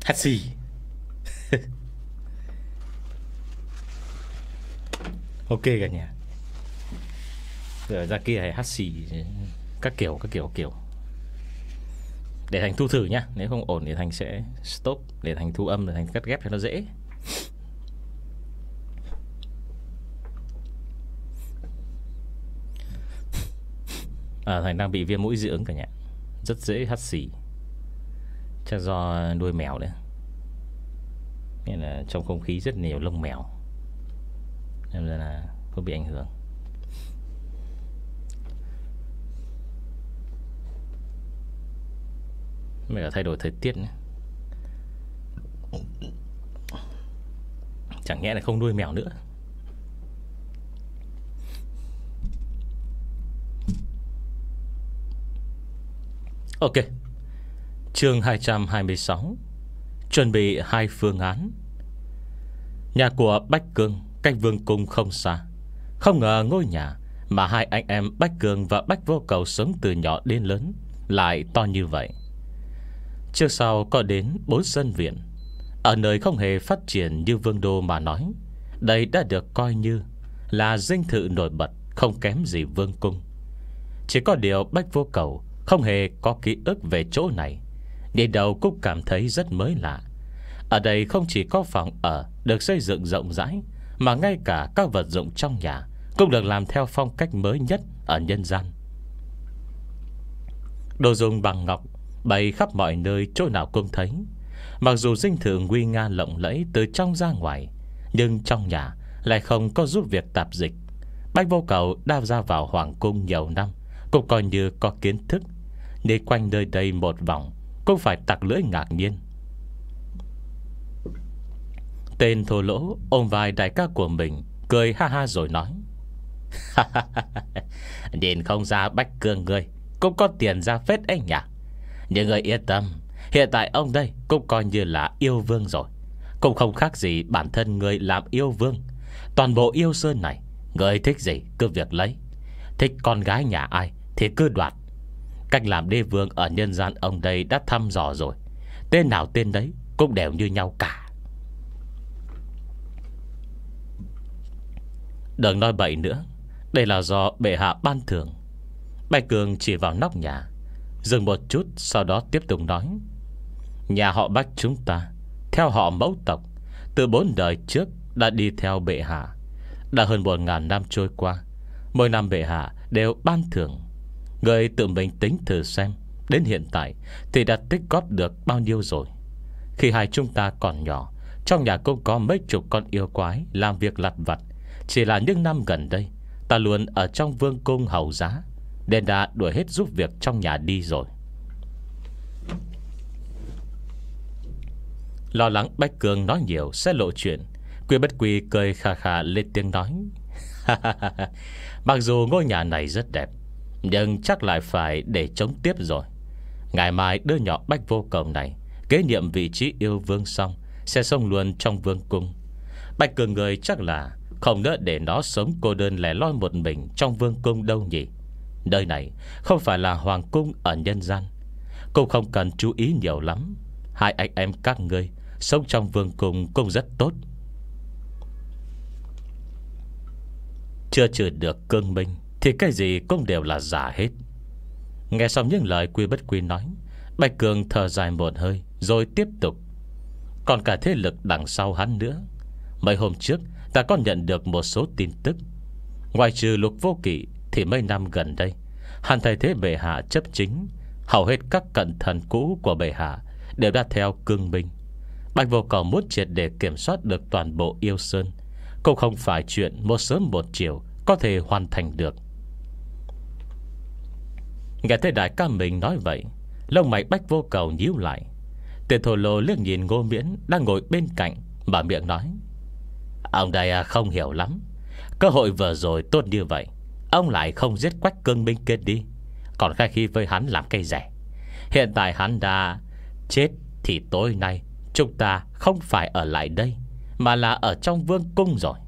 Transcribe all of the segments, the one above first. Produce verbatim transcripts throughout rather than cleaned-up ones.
hắt xì. Ok cả nhà. Rồi ra kia hay hắt xì các kiểu các kiểu kiểu. Để Thành thu thử nhá. Nếu không ổn thì Thành sẽ stop. Để Thành thu âm, để Thành cắt ghép cho nó dễ. À, Thành đang bị viêm mũi dị ứng cả nhà. Rất dễ hắt xì. Chắc do nuôi mèo đấy, nên là trong không khí rất nhiều lông mèo, nên là có bị ảnh hưởng. Mới cả thay đổi thời tiết nữa. Chẳng nhẽ là không nuôi mèo nữa. Ok. Chương hai trăm hai mươi sáu. Chuẩn bị hai phương án. Nhà của Bách Cương cách vương cung không xa. Không ngờ ngôi nhà mà hai anh em Bách Cương và Bách Vô Cầu sống từ nhỏ đến lớn lại to như vậy. Trước sau có đến bốn sân viện. Ở nơi không hề phát triển như vương đô mà nói, đây đã được coi như là dinh thự nổi bật, không kém gì vương cung. Chỉ có điều Bách Vô Cầu không hề có ký ức về chỗ này, đi đầu cũng cảm thấy rất mới lạ. Ở đây không chỉ có phòng ở được xây dựng rộng rãi, mà ngay cả các vật dụng trong nhà cũng được làm theo phong cách mới nhất ở nhân gian. Đồ dùng bằng ngọc bày khắp mọi nơi, chỗ nào cũng thấy. Mặc dù dinh thự nguy nga lộng lẫy từ trong ra ngoài, nhưng trong nhà lại không có giúp việc tạp dịch. Bách Vô Cầu đã ra vào hoàng cung nhiều năm, cũng coi như có kiến thức. Đi quanh nơi đây một vòng cũng phải tặc lưỡi ngạc nhiên. Tên thô lỗ ôm vai đại ca của mình, cười ha ha rồi nói: nhìn không ra Bách Cương ngươi cũng có tiền ra phết ấy nhỉ. Nhưng ngươi yên tâm, hiện tại ông đây cũng coi như là yêu vương rồi, cũng không khác gì bản thân ngươi làm yêu vương. Toàn bộ yêu sơn này, ngươi thích gì cứ việc lấy, thích con gái nhà ai thì cứ đoạt. Cách làm đế vương ở nhân gian ông đây đã thăm dò rồi, tên nào tên đấy cũng đều như nhau cả. Đừng nói bậy nữa, đây là do bệ hạ ban thưởng. Bạch Cường chỉ vào nóc nhà, dừng một chút, sau đó tiếp tục nói: nhà họ Bách chúng ta theo họ mẫu tộc, từ bốn đời trước đã đi theo bệ hạ. Đã hơn một ngàn năm trôi qua, mỗi năm bệ hạ đều ban thưởng. Người tự mình tính thử xem, đến hiện tại thì đã tích góp được bao nhiêu rồi. Khi hai chúng ta còn nhỏ, trong nhà cũng có mấy chục con yêu quái làm việc lặt vặt. Chỉ là những năm gần đây, ta luôn ở trong vương cung hầu giá, nên đã đuổi hết giúp việc trong nhà đi rồi. Lo lắng Bách Cường nói nhiều sẽ lộ chuyện, Quy Bất Quy cười khà khà lên tiếng nói: mặc dù ngôi nhà này rất đẹp, nhưng chắc lại phải để chống tiếp rồi. Ngày mai đứa nhỏ Bách Vô Cầu này kế nhiệm vị trí yêu vương xong, sẽ xông luôn trong vương cung. Bách Cường người chắc là không nỡ để nó sống cô đơn lẻ loi một mình trong vương cung đâu nhỉ. Nơi này không phải là hoàng cung ở nhân gian, cũng không cần chú ý nhiều lắm. Hai anh em các ngươi sống trong vương cung cũng rất tốt. Chưa trừ được cương minh thì cái gì cũng đều là giả hết. Nghe xong những lời Quy Bất Quy nói, Bạch Cường thở dài một hơi rồi tiếp tục: còn cả thế lực đằng sau hắn nữa. Mấy hôm trước ta có nhận được một số tin tức. Ngoài trừ Lục Vô Kỵ thì mấy năm gần đây, hắn thay thế bệ hạ chấp chính. Hầu hết các cận thần cũ của bệ hạ đều đã theo cương minh. Bạch Vô Cầu muốn triệt để kiểm soát được toàn bộ yêu sơn, cũng không phải chuyện một sớm một chiều có thể hoàn thành được. Nghe thấy đại ca mình nói vậy, lông mày Bách Vô Cầu nhíu lại. Tiền thổ lồ liếc nhìn Ngô Miễn đang ngồi bên cạnh, mở miệng nói: ông đây không hiểu lắm. Cơ hội vừa rồi tốt như vậy, ông lại không giết Quách Cương Minh kia đi, còn khai khi với hắn làm cây rẻ. Hiện tại hắn đã chết thì tối nay chúng ta không phải ở lại đây, mà là ở trong vương cung rồi.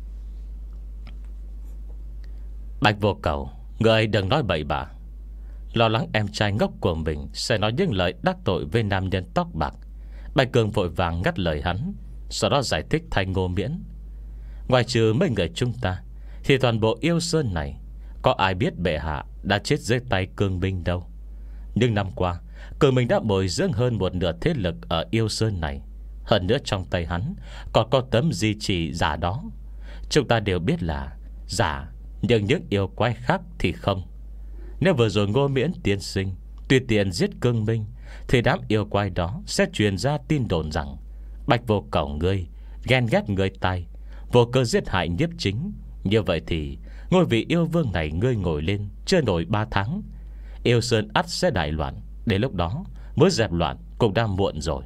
Bạch Vô Cầu, người đừng nói bậy bạ. Lo lắng em trai ngốc của mình sẽ nói những lời đắc tội với nam nhân tóc bạc, Bạch Cương vội vàng ngắt lời hắn, sau đó giải thích thay Ngô Miễn: Ngoài trừ mấy người chúng ta thì toàn bộ Yêu Sơn này có ai biết bệ hạ đã chết dưới tay Cương Minh đâu. Nhưng năm qua Cương Minh đã bồi dưỡng hơn một nửa thế lực ở Yêu Sơn này. Hơn nữa trong tay hắn còn có tấm di chỉ giả đó. Chúng ta đều biết là giả, nhưng những yêu quái khác thì không. Nếu vừa rồi Ngô Miễn tiên sinh tùy tiện giết Cương Minh, thì đám yêu quái đó sẽ truyền ra tin đồn rằng Bạch Vô Cẩu ngươi ghen ghét người tài, vô cơ giết hại Nhiếp Chính. Như vậy thì ngôi vị yêu vương này ngươi ngồi lên chưa nổi ba tháng, Yêu Sơn ắt sẽ đại loạn. Đến lúc đó mới dẹp loạn cũng đã muộn rồi.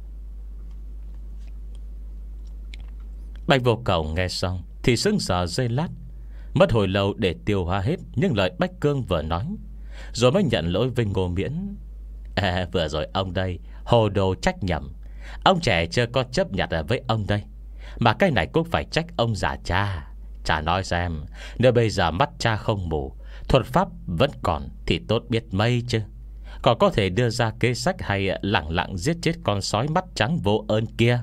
Bạch Vô Cẩu nghe xong thì sững sờ giây lát, mất hồi lâu để tiêu hóa hết những lời Bách Cương vừa nói, rồi mới nhận lỗi với Ngô Miễn: à, Vừa rồi ông đây hồ đồ trách nhầm. Ông trẻ chưa có chấp nhận với ông đây, mà cái này cũng phải trách ông già cha. Cha nói xem, nếu bây giờ mắt cha không mù, thuật pháp vẫn còn thì tốt biết mấy chứ. Còn có thể đưa ra kế sách hay lặng lặng giết chết con sói mắt trắng vô ơn kia.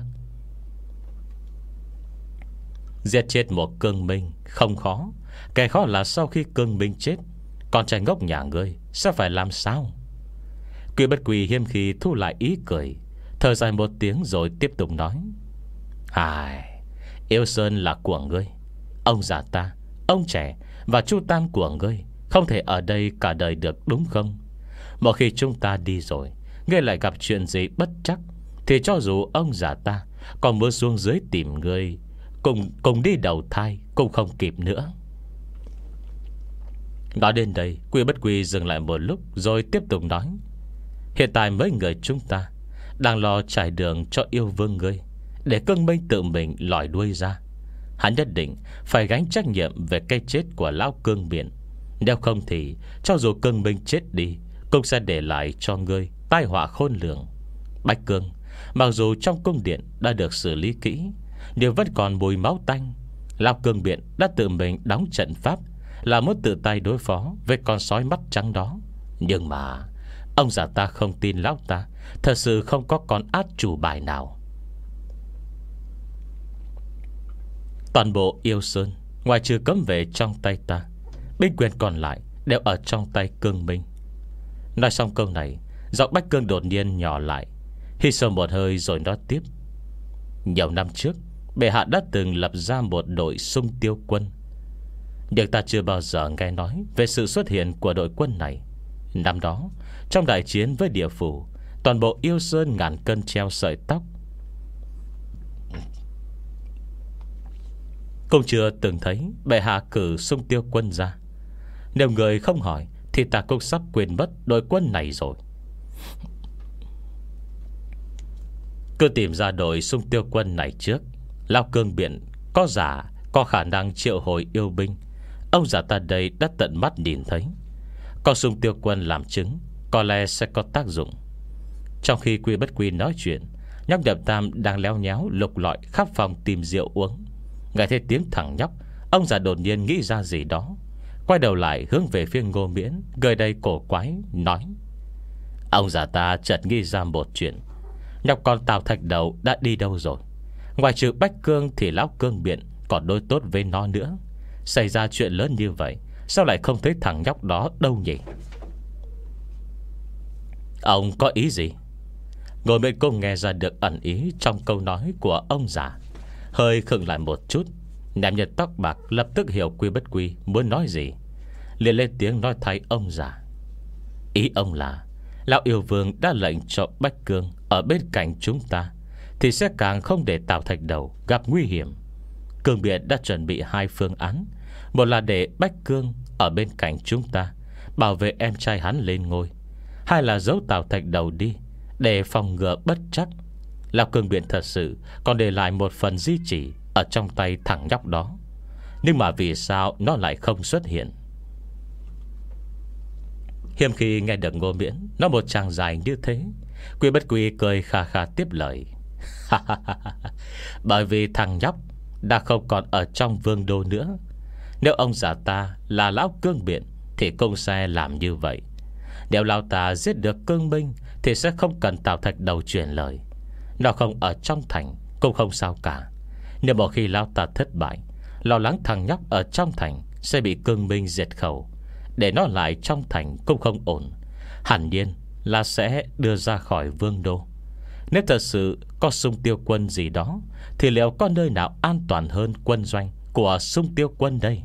Giết chết một Cương Minh không khó, kẻ khó là sau khi Cương Minh chết, con trai ngốc nhà ngươi sẽ phải làm sao? Quy Bất Quy hiếm khi thu lại ý cười, thở dài một tiếng rồi tiếp tục nói: Hài, Yêu Sơn là của ngươi. Ông già ta, ông trẻ và Chu Tam của ngươi không thể ở đây cả đời được, đúng không? Một khi chúng ta đi rồi, ngươi lại gặp chuyện gì bất chắc, thì cho dù ông già ta còn muốn xuống dưới tìm ngươi, Cùng, cùng đi đầu thai cũng không kịp nữa. Nói đến đây, Quy Bất Quy dừng lại một lúc rồi tiếp tục nói: Hiện tại mấy người chúng ta đang lo trải đường cho yêu vương ngươi, để Cương Minh tự mình lòi đuôi ra. Hắn nhất định phải gánh trách nhiệm về cái chết của lão Cương Biển. Nếu không thì cho dù Cương Minh chết đi, cũng sẽ để lại cho ngươi tai họa khôn lường. Bạch Cương, mặc dù trong cung điện đã được xử lý kỹ, nhưng vẫn còn mùi máu tanh. Lão Cương Biện đã tự mình đóng trận pháp, là muốn tự tay đối phó với con sói mắt trắng đó. Nhưng mà ông già ta không tin lão ta thật sự không có con át chủ bài nào. Toàn bộ Yêu Sơn, ngoài trừ cấm vệ trong tay ta, binh quyền còn lại đều ở trong tay Cương Minh. Nói xong câu này, giọng Bách Cương đột nhiên nhỏ lại, hít sâu một hơi rồi nói tiếp: Nhiều năm trước, bệ hạ đã từng lập ra một đội Xung Tiêu quân, nhưng ta chưa bao giờ nghe nói về sự xuất hiện của đội quân này. Năm đó, trong đại chiến với địa phủ, toàn bộ Yêu Sơn ngàn cân treo sợi tóc, cũng chưa từng thấy bệ hạ cử Xung Tiêu quân ra. Nếu người không hỏi thì ta cũng sắp quên mất đội quân này rồi. Cứ tìm ra đội Xung Tiêu quân này trước. Lão Cương Biện có giả có khả năng triệu hồi yêu binh. Ông già ta đây đã tận mắt nhìn thấy. Có Xung Tiêu quân làm chứng, có lẽ sẽ có tác dụng. Trong khi Quy Bất Quy nói chuyện, nhóc Nhậm Tam đang léo nhéo lục lọi khắp phòng tìm rượu uống. Nghe thấy tiếng thằng nhóc, ông già đột nhiên nghĩ ra gì đó, quay đầu lại hướng về phía Ngô Miễn, gợi đầy cổ quái nói: Ông già ta chợt nghĩ ra một chuyện. Nhóc con Tào Thạch Đầu đã đi đâu rồi? Ngoài trừ Bách Cương thì lão Cương Biện còn đối tốt với nó nữa. Xảy ra chuyện lớn như vậy, sao lại không thấy thằng nhóc đó đâu nhỉ? Ông có ý gì? Ngồi bên cô nghe ra được ẩn ý trong câu nói của ông già, hơi khựng lại một chút. Nam nhân tóc bạc lập tức hiểu Quy Bất Quy muốn nói gì, liền lên tiếng nói thay ông già: Ý ông là lão yêu vương đã lệnh cho Bách Cương ở bên cạnh chúng ta, thì sẽ càng không để Tào Thạch Đầu gặp nguy hiểm. Cương Biện đã chuẩn bị hai phương án. Một là để Bách Cương ở bên cạnh chúng ta, bảo vệ em trai hắn lên ngôi. Hai là giấu Tào Thạch Đầu đi, để phòng ngừa bất trắc. Lão Cương Biện thật sự còn để lại một phần di chỉ ở trong tay thằng nhóc đó. Nhưng mà vì sao nó lại không xuất hiện? Hiếm khi nghe được Ngô Miễn nói một tràng dài như thế, Quy Bất Quy cười khà khà tiếp lời: Bởi vì thằng nhóc đã không còn ở trong vương đô nữa. Nếu ông già ta là lão Cương Biện thì cũng sẽ làm như vậy. Nếu lão ta giết được Cương Minh thì sẽ không cần Tào Thạch Đầu truyền lời. Nó không ở trong thành cũng không sao cả. Nếu một khi lão ta thất bại, lo lắng thằng nhóc ở trong thành sẽ bị Cương Minh diệt khẩu, để nó lại trong thành cũng không ổn. Hẳn nhiên là sẽ đưa ra khỏi vương đô. Nếu thật sự có Xung Tiêu Quân gì đó, thì liệu có nơi nào an toàn hơn quân doanh của Xung Tiêu Quân đây?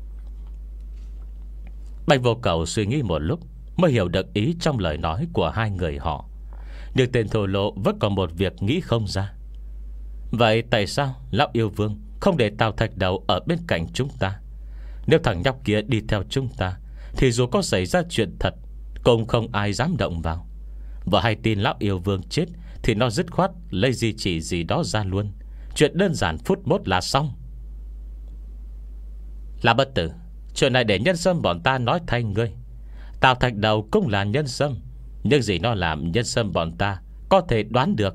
Bạch Vô Cầu suy nghĩ một lúc mới hiểu được ý trong lời nói của hai người họ. Nhưng tên thổ lộ vẫn còn một việc nghĩ không ra. Vậy tại sao lão yêu vương không để Tào Thạch Đầu ở bên cạnh chúng ta? Nếu thằng nhóc kia đi theo chúng ta thì dù có xảy ra chuyện thật cũng không ai dám động vào. Và hay tin lão yêu vương chết thì nó dứt khoát lấy di chỉ gì đó ra luôn. Chuyện đơn giản phút mốt là xong. Là Bất Tử, chuyện này để nhân sâm bọn ta nói thay ngươi. Tào Thạch Đầu cũng là nhân sâm, nhưng gì nó làm nhân sâm bọn ta có thể đoán được.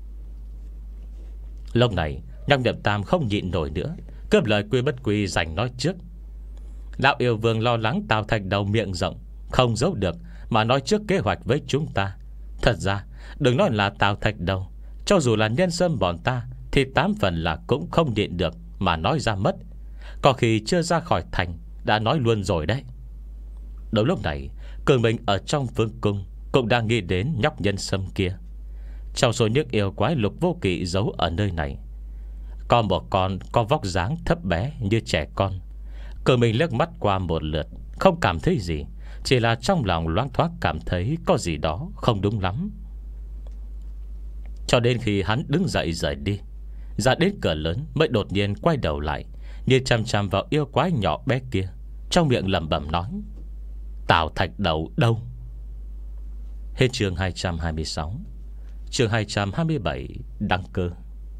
Lúc này Nhóc Nhậm Tam không nhịn nổi nữa, cướp lời Quy Bất Quy giành nói trước. Lão yêu vương lo lắng Tào Thạch Đầu miệng rộng, không giấu được mà nói trước kế hoạch với chúng ta. Thật ra đừng nói là Tào Thạch Đầu, cho dù là nhân sâm bọn ta thì tám phần là cũng không nhịn được mà nói ra mất. Có khi chưa ra khỏi thành đã nói luôn rồi đấy. Đúng lúc này Cường Minh ở trong vương cung cũng đang nghĩ đến nhóc nhân sâm kia. Trong số những yêu quái Lục Vô Kỵ giấu ở nơi này, có một con có vóc dáng thấp bé như trẻ con. Cường Minh liếc mắt qua một lượt, không cảm thấy gì, chỉ là trong lòng loáng thoáng cảm thấy có gì đó không đúng lắm. Cho đến khi hắn đứng dậy rời đi, ra đến cửa lớn mới đột nhiên quay đầu lại, như chăm chăm vào yêu quái nhỏ bé kia, trong miệng lẩm bẩm nói: Tào Thạch Đầu đâu? Hết chương hai trăm hai mươi sáu. Chương hai trăm hai mươi bảy đăng cơ.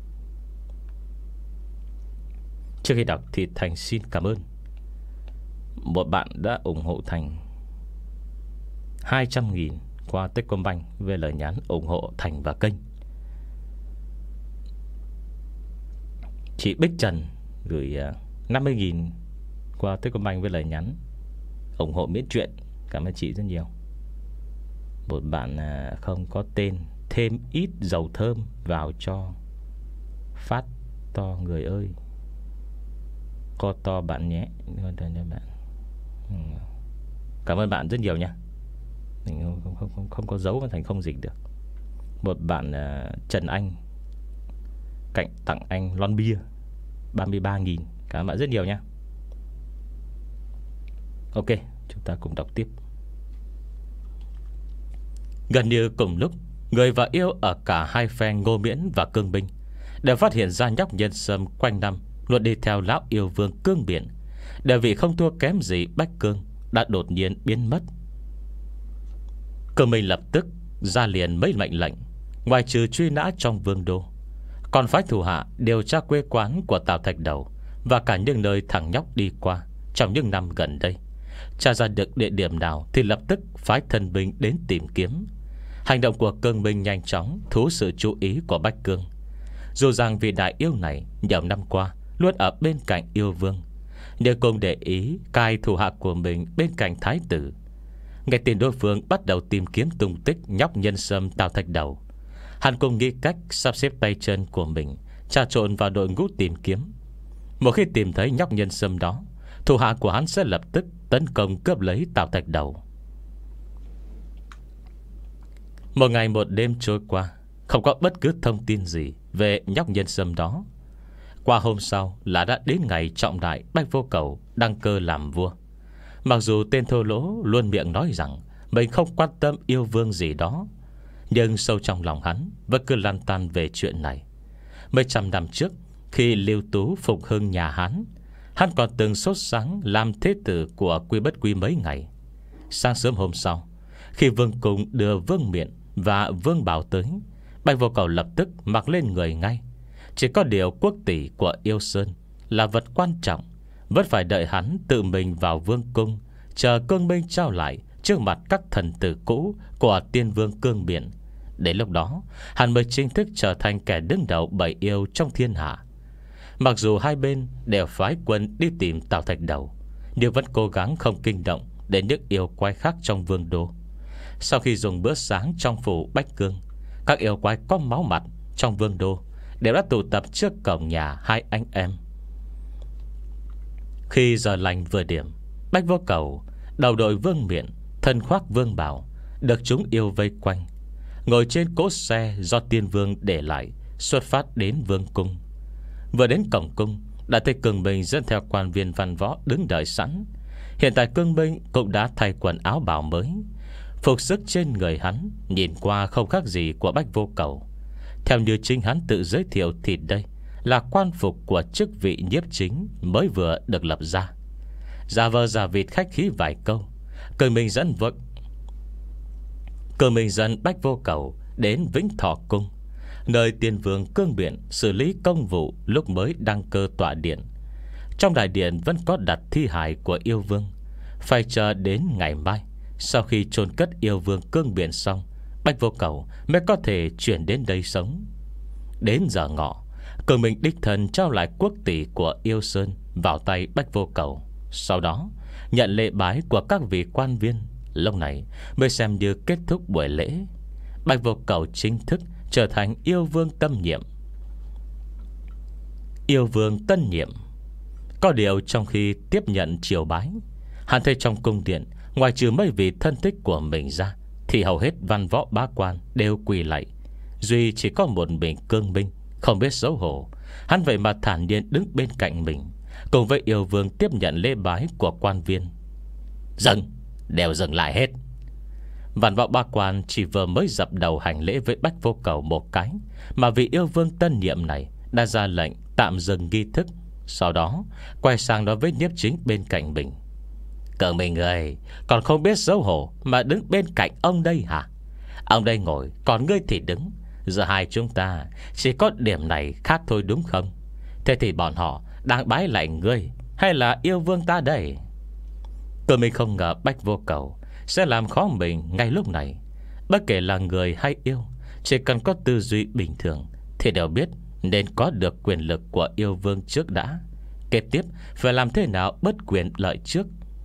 Trước khi đọc thì Thành xin cảm ơn một bạn đã ủng hộ Thành hai trăm nghìn qua Techcombank về lời nhắn ủng hộ Thành và kênh. Chị Bích Trần gửi năm mươi nghìn qua Techcombank với lời nhắn ủng hộ miễn truyện. Cảm ơn chị rất nhiều. Một bạn không có tên: thêm ít dầu thơm vào cho phát to người ơi. Co to bạn nhé. Cảm ơn bạn rất nhiều nha. Mình không, không, không, không có dấu mà Thành không dịch được. Một bạn uh, Trần Anh cạnh tặng anh lon bia ba mươi ba nghìn. Cảm ơn bạn rất nhiều nha. Ok, chúng ta cùng đọc tiếp. Gần như cùng lúc, người và yêu ở cả hai phe Ngô Miễn và Cương Binh đều phát hiện ra nhóc nhân sâm quanh năm luôn đi theo lão yêu vương Cương Biển, đều vì không thua kém gì Bách Cương, đã đột nhiên biến mất. Cương Minh lập tức ra liền mấy mệnh lệnh, ngoài trừ truy nã trong vương đô, còn phái thủ hạ điều tra quê quán của Tào Thạch Đầu và cả những nơi thằng nhóc đi qua trong những năm gần đây. Tra ra được địa điểm nào thì lập tức phái thân binh đến tìm kiếm. Hành động của Cương Minh nhanh chóng thu sự chú ý của Bách Cương. Dù rằng vị đại yêu này nhiều năm qua luôn ở bên cạnh yêu vương, nhưng cũng để ý cai thủ hạ của mình bên cạnh thái tử. Nghe tin đối phương bắt đầu tìm kiếm tung tích nhóc nhân sâm Tào Thạch Đầu, hắn cũng nghĩ cách sắp xếp tay chân của mình trà trộn vào đội ngũ tìm kiếm. Một khi tìm thấy nhóc nhân sâm đó, thủ hạ của hắn sẽ lập tức tấn công cướp lấy Tào Thạch Đầu. Một ngày một đêm trôi qua, không có bất cứ thông tin gì về nhóc nhân sâm đó. Qua hôm sau là đã đến ngày trọng đại Bạch Vô Cầu đăng cơ làm vua. Mặc dù tên thô lỗ luôn miệng nói rằng mình không quan tâm yêu vương gì đó, nhưng sâu trong lòng hắn vẫn cứ lăn tăn về chuyện này. Mấy trăm năm trước, khi Lưu Tú phục hưng nhà Hán, hắn còn từng sốt sắng làm thế tử của Quy Bất Quy mấy ngày. Sáng sớm hôm sau, khi vương cung đưa Vương Miện và Vương Bảo tới, Bạch Vô Cầu lập tức mặc lên người ngay. Chỉ có điều quốc tỷ của Yêu Sơn là vật quan trọng, vẫn phải đợi hắn tự mình vào vương cung, chờ Cương Minh trao lại trước mặt các thần tử cũ của tiên vương Cương Biển. Đến lúc đó, hắn mới chính thức trở thành kẻ đứng đầu bảy yêu trong thiên hạ. Mặc dù hai bên đều phái quân đi tìm Tào Thạch Đầu, nhưng vẫn cố gắng không kinh động đến những yêu quái khác trong vương đô. Sau khi dùng bữa sáng trong phủ Bách Cương, các yêu quái có máu mặt trong vương đô đều đã tụ tập trước cổng nhà hai anh em. Khi giờ lành vừa điểm, Bách Vô Cầu, đầu đội vương miện, thân khoác vương bào, được chúng yêu vây quanh, ngồi trên cỗ xe do tiên vương để lại, xuất phát đến vương cung. Vừa đến cổng cung, đã thấy Cương Minh dẫn theo quan viên văn võ đứng đợi sẵn. Hiện tại Cương Minh cũng đã thay quần áo bào mới. Phục sức trên người hắn nhìn qua không khác gì của Bách Vô Cầu. Theo như chính hắn tự giới thiệu thì đây là quan phục của chức vị nhiếp chính mới vừa được lập ra. Giả vờ giả vịt khách khí vài câu, Cương Minh dẫn vội Cương Minh dẫn Bách Vô Cầu đến Vĩnh Thọ Cung, nơi tiên vương Cương Biện xử lý công vụ lúc mới đăng cơ tọa điện. Trong đại điện vẫn có đặt thi hài của yêu vương. Phải chờ đến ngày mai, sau khi chôn cất yêu vương Cương Biện xong, Bách Vô Cầu mới có thể chuyển đến đây sống. Đến giờ ngọ, Cương Minh đích thân trao lại quốc tỷ của Yêu Sơn vào tay Bách Vô Cầu. Sau đó nhận lễ bái của các vị quan viên. Lúc này mới xem như kết thúc buổi lễ. Bách Vô Cầu chính thức trở thành yêu vương tâm nhiệm. Yêu vương tân nhiệm. Có điều trong khi tiếp nhận triều bái, hắn thấy trong cung điện, ngoài trừ mấy vị thân thích của mình ra, thì hầu hết văn võ bá quan đều quỳ lạy. Duy chỉ có một mình Cương Minh không biết xấu hổ. Hắn vậy mà thản nhiên đứng bên cạnh mình, cùng với yêu vương tiếp nhận lễ bái của quan viên. Dừng, đều dừng lại hết. Văn võ bá quan chỉ vừa mới dập đầu hành lễ với Bách Vô Cầu một cái, mà vị yêu vương tân nhiệm này đã ra lệnh tạm dừng nghi thức. Sau đó quay sang nói với nhiếp chính bên cạnh mình: Cương Minh ơi, còn không biết xấu hổ mà đứng bên cạnh ông đây hả? Ông đây ngồi, còn ngươi thì đứng. Giờ hai chúng ta chỉ có điểm này khác thôi đúng không? Thế thì bọn họ đang bái lại ngươi hay là yêu vương ta đây? Cương Minh không ngờ Bách Vô Cầu sẽ làm khó mình ngay lúc này. Bất kể là người hay yêu, chỉ cần có tư duy bình thường thì đều biết nên có được quyền lực của yêu vương trước đã. Kế tiếp phải làm thế nào bất quyền lợi trước.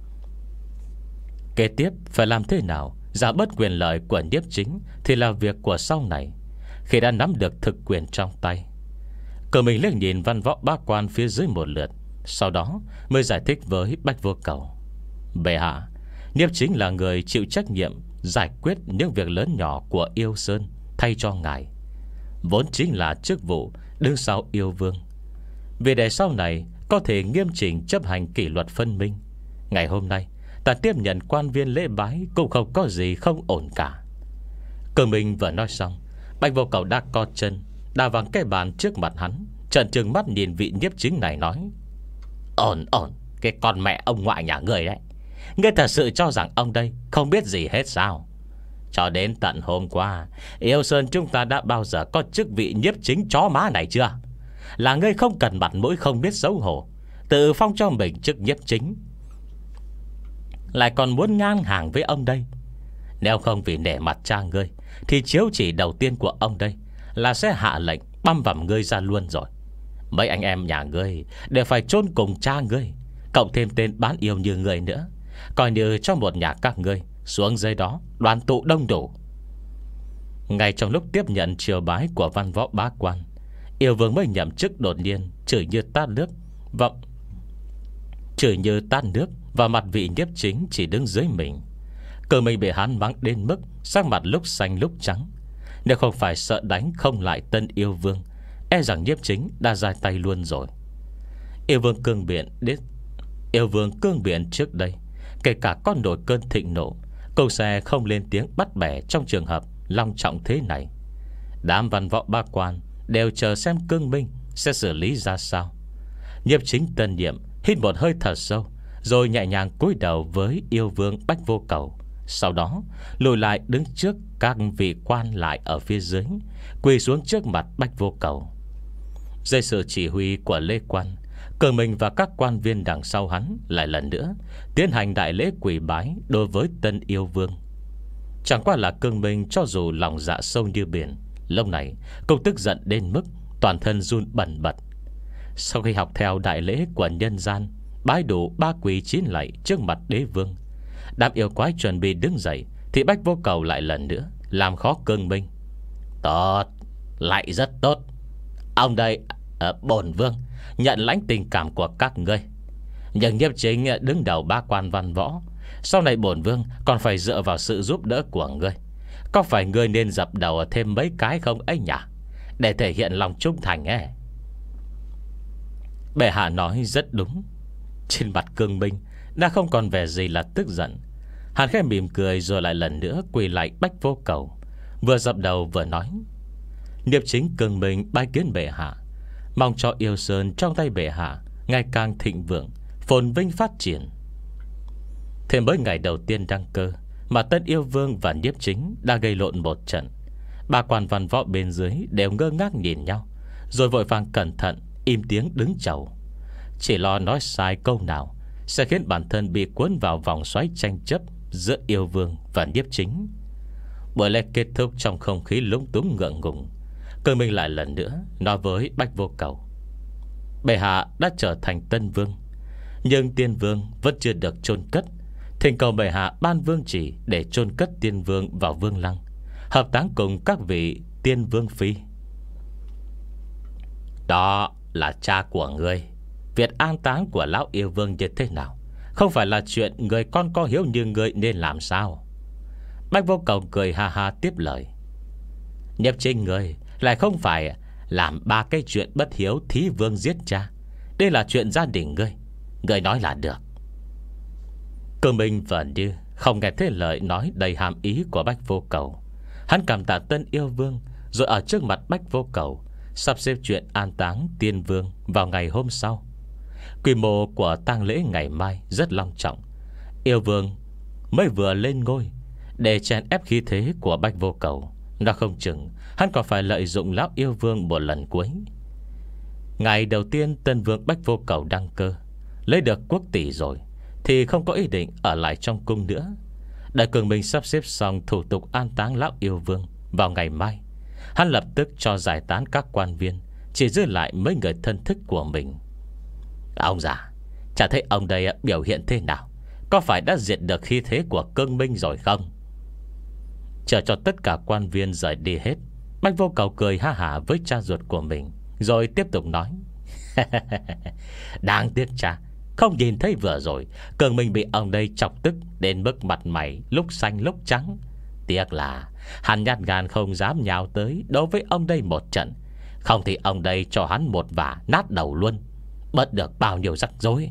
Kế tiếp phải làm thế nào giả bất quyền lợi của nhiếp chính thì là việc của sau này, khi đã nắm được thực quyền trong tay. Cờ mình liếc nhìn văn võ bá quan phía dưới một lượt, sau đó mới giải thích với Bách Vô Cầu: Bệ hạ, nhiếp chính là người chịu trách nhiệm giải quyết những việc lớn nhỏ của Yêu Sơn thay cho ngài, vốn chính là chức vụ đứng sau yêu vương. Vì để sau này có thể nghiêm chỉnh chấp hành kỷ luật phân minh, ngày hôm nay ta tiếp nhận quan viên lễ bái cũng không có gì không ổn cả. Cờ mình vừa nói xong, Bách Vô Cầu đã co chân đạp vào cái bàn trước mặt hắn, trợn trừng mắt nhìn vị nhiếp chính này nói: Ổn ổn, cái con mẹ ông ngoại nhà ngươi đấy. Ngươi thật sự cho rằng ông đây không biết gì hết sao? Cho đến tận hôm qua, Yêu Sơn chúng ta đã bao giờ có chức vị nhiếp chính chó má này chưa? Là ngươi không cần mặt mũi không biết xấu hổ, tự phong cho mình chức nhiếp chính, lại còn muốn ngang hàng với ông đây. Nếu không vì nể mặt cha ngươi, thì chiếu chỉ đầu tiên của ông đây là sẽ hạ lệnh băm vằm ngươi ra luôn rồi. Mấy anh em nhà ngươi đều phải chôn cùng cha ngươi, cộng thêm tên bán yêu như ngươi nữa, coi như cho một nhà các ngươi xuống dưới đó đoàn tụ đông đủ. Ngay trong lúc tiếp nhận triều bái của văn võ bá quan, yêu vương mới nhậm chức đột nhiên chửi như tát nước vọng Chửi như tát nước và mặt vị nhiếp chính chỉ đứng dưới mình. Cờ mình bị hắn mắng đến mức sắc mặt lúc xanh lúc trắng. Nếu không phải sợ đánh không lại tân yêu vương, e rằng nhiếp chính đã ra tay luôn rồi. Yêu vương cương biện đến Yêu vương cương biện trước đây, kể cả có nổi cơn thịnh nộ, cũng sẽ không lên tiếng bắt bẻ trong trường hợp long trọng thế này. Đám văn võ ba quan đều chờ xem Cương Minh sẽ xử lý ra sao. Nhiếp chính tân nhiệm hít một hơi thật sâu, rồi nhẹ nhàng cúi đầu với yêu vương Bách Vô Cầu. Sau đó lùi lại đứng trước các vị quan lại ở phía dưới, quỳ xuống trước mặt Bách Vô Cầu. Dưới sự chỉ huy của Lê Quan, Cương Minh và các quan viên đằng sau hắn lại lần nữa tiến hành đại lễ quỳ bái đối với tân yêu vương. Chẳng qua là Cương Minh cho dù lòng dạ sâu như biển, lúc này cũng tức giận đến mức toàn thân run bần bật. Sau khi học theo đại lễ của nhân gian, bái đủ ba quỳ chín lạy trước mặt đế vương, đám yêu quái chuẩn bị đứng dậy thì Bách Vô Cầu lại lần nữa làm khó Cương Minh. Tốt, lại rất tốt. Ông đây, à, bổn vương nhận lãnh tình cảm của các ngươi, nhưng Nhiếp Chính đứng đầu ba quan văn võ, sau này bổn vương còn phải dựa vào sự giúp đỡ của ngươi. Có phải ngươi nên dập đầu thêm mấy cái không ấy nhỉ, để thể hiện lòng trung thành ấy? Bệ hạ nói rất đúng. Trên mặt Cương Minh đã không còn vẻ gì là tức giận. Hắn khẽ mỉm cười rồi lại lần nữa quỳ lại Bách Vô Cầu, vừa dập đầu vừa nói: Nhiếp Chính Cương Minh bái kiến bệ hạ, mong cho Yêu Sơn trong tay bệ hạ ngày càng thịnh vượng, phồn vinh phát triển. Thế mới ngày đầu tiên đăng cơ mà Tân Yêu Vương và Nhiếp Chính đã gây lộn một trận. Ba quan văn võ bên dưới đều ngơ ngác nhìn nhau, rồi vội vàng cẩn thận im tiếng đứng chầu. Chỉ lo nói sai câu nào sẽ khiến bản thân bị cuốn vào vòng xoáy tranh chấp giữa Yêu Vương và Nhiếp Chính. Buổi lễ kết thúc trong không khí lúng túng ngượng ngùng. Cương Minh lại lần nữa nói với Bách Vô Cầu: Bệ hạ đã trở thành Tân Vương, nhưng Tiên Vương vẫn chưa được chôn cất. Thỉnh cầu bệ hạ ban vương chỉ để chôn cất Tiên Vương vào Vương Lăng, hợp táng cùng các vị Tiên Vương phi. Đó là cha của ngươi. Việc an táng của lão Yêu Vương như thế nào không phải là chuyện người con có hiếu như ngươi nên làm sao? Bách Vô Cầu cười ha ha tiếp lời: Nhiếp Chính ngươi lại không phải làm ba cái chuyện bất hiếu thí vương giết cha. Đây là chuyện gia đình ngươi, ngươi nói là được. Cương Minh vẫn như không nghe thấy lời nói đầy hàm ý của Bách Vô Cầu. Hắn cảm tạ Tân Yêu Vương, rồi ở trước mặt Bách Vô Cầu sắp xếp chuyện an táng Tiên Vương vào ngày hôm sau. Quy mô của tang lễ ngày mai rất long trọng. Yêu Vương mới vừa lên ngôi, để chèn ép khí thế của Bách Vô Cầu, nó không chừng hắn còn phải lợi dụng lão Yêu Vương một lần cuối. Ngày đầu tiên Tân Vương Bách Vô Cầu đăng cơ, lấy được quốc tỷ rồi, thì không có ý định ở lại trong cung nữa. Đại cường mình sắp xếp xong thủ tục an táng lão Yêu Vương vào ngày mai, hắn lập tức cho giải tán các quan viên, chỉ giữ lại mấy người thân thích của mình. Ông già, chả thấy ông đây biểu hiện thế nào? Có phải đã diệt được khí thế của Cương Minh rồi không? Chờ cho tất cả quan viên rời đi hết, Bách Vô Cầu cười ha hả với cha ruột của mình, rồi tiếp tục nói: Đáng tiếc cha không nhìn thấy vừa rồi Cương Minh bị ông đây chọc tức đến mức mặt mày lúc xanh lúc trắng. Tiếc là hắn nhát gan không dám nhào tới đối với ông đây một trận, không thì ông đây cho hắn một vả nát đầu luôn, bớt được bao nhiêu rắc rối.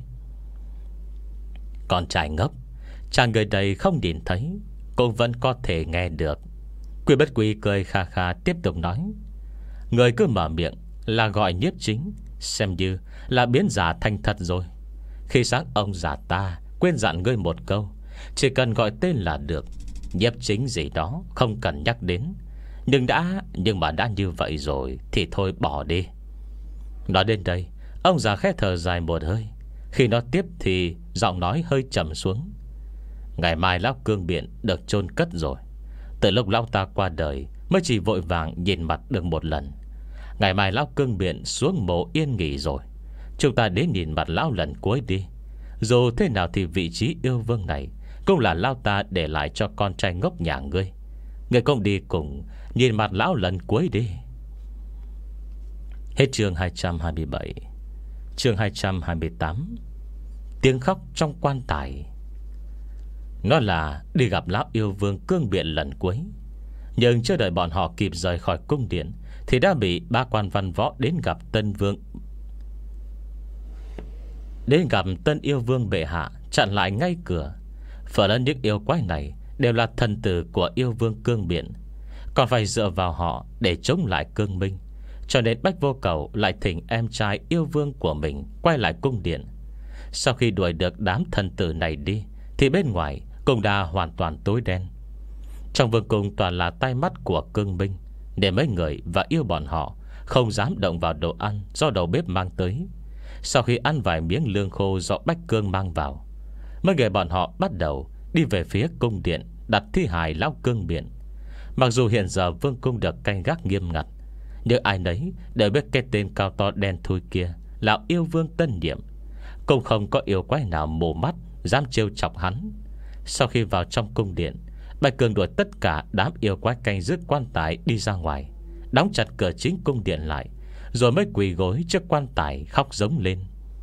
Con trai ngốc, cha người đây không nhìn thấy cũng vẫn có thể nghe được. Quy Bất Quy cười kha kha tiếp tục nói: Người cứ mở miệng là gọi Nhiếp Chính, xem như là biến giả thành thật rồi. Khi sáng ông già ta quên dặn ngươi một câu, chỉ cần gọi tên là được. Nhiếp Chính gì đó không cần nhắc đến. Nhưng đã Nhưng mà đã như vậy rồi thì thôi bỏ đi. Nói đến đây, ông già khẽ thở dài một hơi. Khi nói tiếp thì giọng nói hơi trầm xuống: Ngày mai lão Cương Biện được chôn cất rồi. Từ lúc lão ta qua đời mới chỉ vội vàng nhìn mặt được một lần. Ngày mai lão Cương Biện xuống mộ yên nghỉ rồi, chúng ta đến nhìn mặt lão lần cuối đi. Dù thế nào thì vị trí Yêu Vương này cũng là lão ta để lại cho con trai ngốc nhà ngươi. Ngươi cũng đi cùng nhìn mặt lão lần cuối đi. Hết chương hai trăm hai mươi bảy. Chương hai trăm hai mươi tám. Tiếng khóc trong quan tài. Nó là đi gặp lão Yêu Vương Cương Biện lần cuối. Nhưng chưa đợi bọn họ kịp rời khỏi cung điện thì đã bị ba quan văn võ đến gặp Tân Vương Đến gặp Tân Yêu Vương bệ hạ chặn lại ngay cửa. Phần lớn những yêu quái này đều là thần tử của Yêu Vương Cương Biện, còn phải dựa vào họ để chống lại Cương Minh. Cho nên Bách Vô Cầu lại thỉnh em trai Yêu Vương của mình quay lại cung điện. Sau khi đuổi được đám thần tử này đi thì bên ngoài cũng đã hoàn toàn tối đen. Trong vương cung toàn là tai mắt của Cương Minh, để mấy người và yêu bọn họ không dám động vào đồ ăn do đầu bếp mang tới. Sau khi ăn vài miếng lương khô do Bách Cương mang vào, mấy người bọn họ bắt đầu đi về phía cung điện đặt thi hài lão Cương Biện. Mặc dù hiện giờ vương cung được canh gác nghiêm ngặt, nhưng ai nấy đều biết cái tên cao to đen thui kia là Yêu Vương Tân Nhiệm. Cũng không có yêu quái nào mù mắt dám trêu chọc hắn. Sau khi vào trong cung điện, Bạch Cường đuổi tất cả đám yêu quái canh giữ quan tài đi ra ngoài, đóng chặt cửa chính cung điện lại, rồi mới quỳ gối trước quan tài khóc giống lên.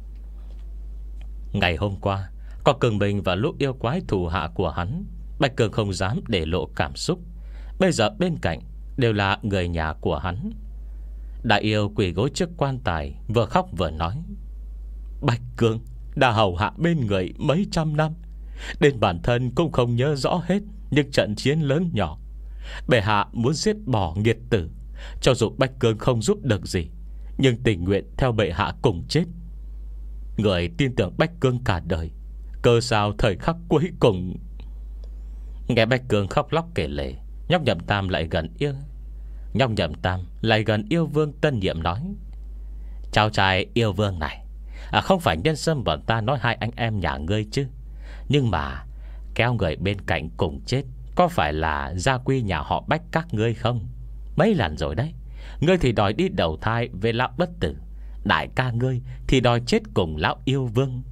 Ngày hôm qua có Cường Bình và lũ yêu quái thủ hạ của hắn, Bạch Cường không dám để lộ cảm xúc. Bây giờ bên cạnh đều là người nhà của hắn. Đại yêu quỳ gối trước quan tài, vừa khóc vừa nói: Bạch Cường đã hầu hạ bên người mấy trăm năm, đến bản thân cũng không nhớ rõ hết những trận chiến lớn nhỏ. Bệ hạ muốn giết bỏ nghiệt tử, cho dù Bạch Cường không giúp được gì, nhưng tình nguyện theo bệ hạ cùng chết. Người tin tưởng Bạch Cường cả đời, cơ sao thời khắc cuối cùng. Nghe Bạch Cường khóc lóc kể lể, Nhóc Nhậm Tam lại gần yêu Nhóc Nhậm Tam lại gần yêu vương Tân Nhiệm nói: Cháu trai yêu vương này, à, không phải nhân sâm bọn ta nói hai anh em nhà ngươi chứ, nhưng mà kéo người bên cạnh cùng chết, có phải là gia quy nhà họ Bách các ngươi không? Mấy lần rồi đấy. Ngươi thì đòi đi đầu thai về lão bất tử, đại ca ngươi thì đòi chết cùng lão yêu vương.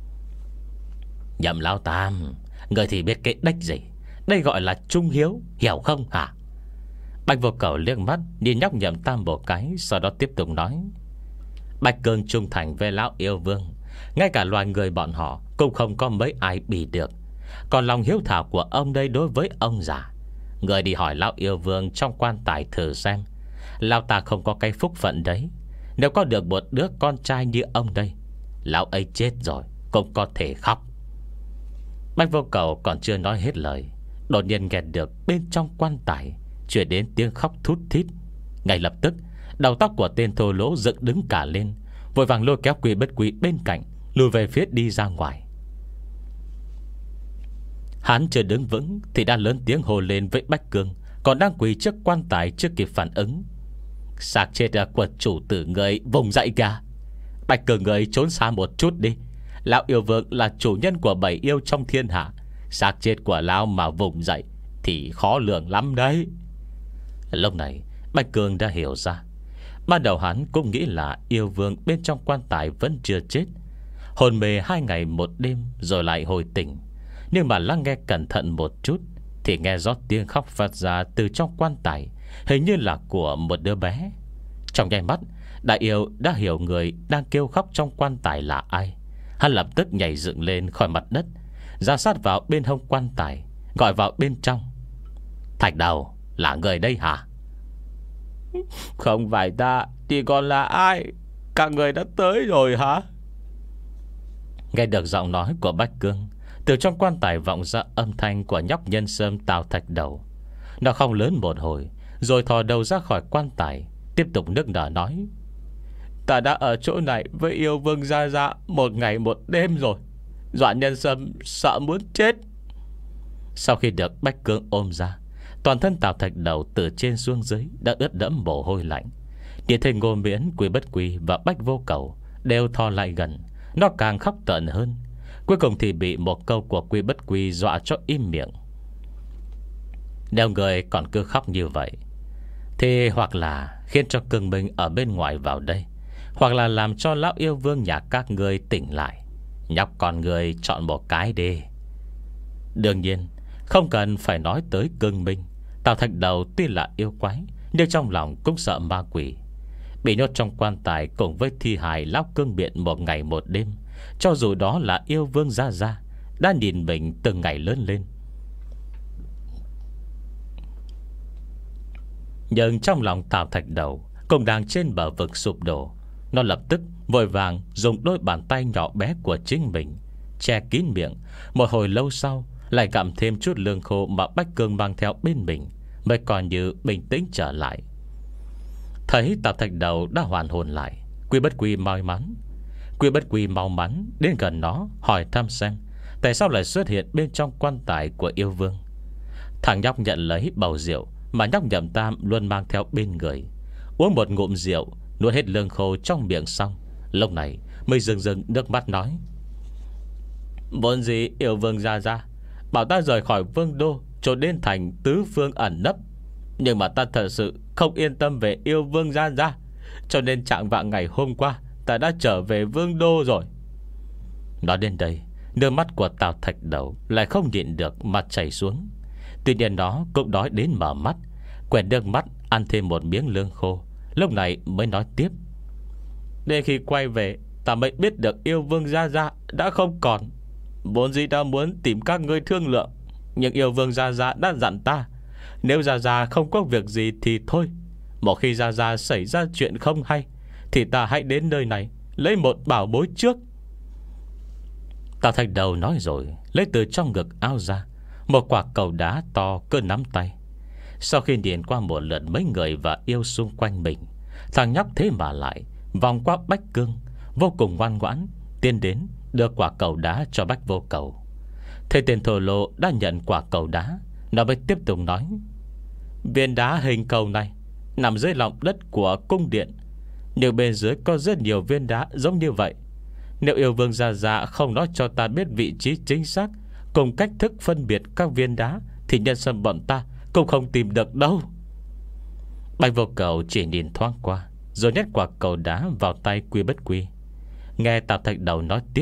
Nhậm lão Tam, ngươi thì biết cái đếch gì? Đây gọi là trung hiếu, hiểu không hả? Bạch Vô Cầu liếc mắt nhìn nhóc Nhậm Tam một cái, sau đó tiếp tục nói: Bạch Cường trung thành với lão yêu vương, ngay cả loài người bọn họ cũng không có mấy ai bị được. Còn lòng hiếu thảo của ông đây đối với ông già, người đi hỏi lão yêu vương trong quan tài thử xem. Lão ta không có cái phúc phận đấy. Nếu có được một đứa con trai như ông đây, lão ấy chết rồi cũng có thể khóc. Bạch Vô Cầu còn chưa nói hết lời, đột nhiên nghe được bên trong quan tài truyền đến tiếng khóc thút thít. Ngay lập tức đầu tóc của tên thô lỗ dựng đứng cả lên, vội vàng lôi kéo Quy Bất Quy bên cạnh lùi về phía đi ra ngoài. Hắn chưa đứng vững thì đã lớn tiếng hồ lên với Bạch Cường, còn đang quỳ trước quan tài chưa kịp phản ứng: Xác chết của chủ tử người vùng dậy kìa. Bạch Cường người trốn xa một chút đi. Lão yêu vương là chủ nhân của bảy yêu trong thiên hạ, xác chết của lão mà vùng dậy thì khó lường lắm đấy. Lúc này Bạch Cường đã hiểu ra. Ban đầu hắn cũng nghĩ là yêu vương bên trong quan tài vẫn chưa chết, hồn mê hai ngày một đêm rồi lại hồi tỉnh. Nhưng mà lắng nghe cẩn thận một chút thì nghe rõ tiếng khóc phát ra từ trong quan tài, hình như là của một đứa bé. Trong nháy mắt, đại yêu đã hiểu người đang kêu khóc trong quan tài là ai. Hắn lập tức nhảy dựng lên khỏi mặt đất, ra sát vào bên hông quan tài, gọi vào bên trong: Thạch Đầu, là người đây hả? Không phải ta thì còn là ai? Các người đã tới rồi hả? Nghe được giọng nói của Bạch Cương, từ trong quan tài vọng ra âm thanh của nhóc nhân sâm Tào Thạch Đầu. Nó không lớn một hồi, rồi thò đầu ra khỏi quan tài, tiếp tục nức nở nói: Ta đã ở chỗ này với yêu vương Gia Gia một ngày một đêm rồi. Doãn nhân sâm sợ muốn chết. Sau khi được Bách Cương ôm ra, toàn thân Tào Thạch Đầu từ trên xuống dưới đã ướt đẫm mồ hôi lạnh. Nhìn thấy Ngô Miễn, Quy Bất Quy và Bách Vô Cầu đều thò lại gần, nó càng khóc tợn hơn. Cuối cùng thì bị một câu của Quy Bất Quy dọa cho im miệng. Nếu người còn cứ khóc như vậy thì hoặc là khiến cho Cường Minh ở bên ngoài vào đây, hoặc là làm cho lão yêu vương nhà các ngươi tỉnh lại. Nhóc con người chọn một cái đi. Đương nhiên không cần phải nói tới Cường Minh. Tào Thạch Đầu tuy là yêu quái, nhưng trong lòng cũng sợ ma quỷ. Bị nhốt trong quan tài cùng với thi hài lão cương biện một ngày một đêm, cho dù đó là yêu vương Gia Gia, đã nhìn mình từng ngày lớn lên. Nhưng trong lòng Tào Thạch Đầu cũng đang trên bờ vực sụp đổ. Nó lập tức vội vàng dùng đôi bàn tay nhỏ bé của chính mình che kín miệng. Một hồi lâu sau lại gặm thêm chút lương khô mà Bách Cương mang theo bên mình, mới còn như bình tĩnh trở lại. Thấy Tào Thạch Đầu đã hoàn hồn lại, Quy Bất Quy may mắn Quy Bất Quy mau mắn đến gần nó, hỏi thăm xem tại sao lại xuất hiện bên trong quan tài của yêu vương. Thằng nhóc nhận lấy bầu rượu mà nhóc Nhậm Tam luôn mang theo bên người, uống một ngụm rượu, nuốt hết lương khô trong miệng xong, lúc này mới rưng rưng nước mắt nói: Vốn gì yêu vương Gia Gia bảo ta rời khỏi vương đô, trốn đến thành tứ phương ẩn nấp, nhưng mà ta thật sự không yên tâm về yêu vương Gia Gia, cho nên trạng vạng ngày hôm qua ta đã trở về vương đô rồi. Nói đến đây, nước mắt của Tào Thạch Đầu lại không nhịn được mà chảy xuống. Tuy nhiên nó cũng đói đến mở mắt, quẹt nước mắt ăn thêm một miếng lương khô. Lúc này mới nói tiếp: Đến khi quay về, ta mới biết được yêu vương Gia Gia đã không còn. Vốn dĩ ta muốn tìm các ngươi thương lượng, nhưng yêu vương Gia Gia đã dặn ta, nếu Gia Gia không có việc gì thì thôi. Một khi Gia Gia xảy ra chuyện không hay thì ta hãy đến nơi này lấy một bảo bối trước. Tào Thạch Đầu nói rồi lấy từ trong ngực áo ra một quả cầu đá to cỡ nắm tay. Sau khi nhìn qua một lượt mấy người và yêu xung quanh mình, thằng nhóc thế mà lại vòng qua Bách Cương, vô cùng ngoan ngoãn tiến đến đưa quả cầu đá cho Bách Vô Cầu. Thấy tên thổ lộ đã nhận quả cầu đá, nó mới tiếp tục nói: Viên đá hình cầu này nằm dưới lòng đất của cung điện, nhưng bên dưới có rất nhiều viên đá giống như vậy. Nếu yêu vương Gia Gia không nói cho ta biết vị trí chính xác cùng cách thức phân biệt các viên đá, thì nhân sâm bọn ta cũng không tìm được đâu. Bạch Vô Cầu chỉ nhìn thoáng qua, rồi nhét quả cầu đá vào tay Quy Bất Quy. Nghe Tào Thạch Đầu nói tiếp: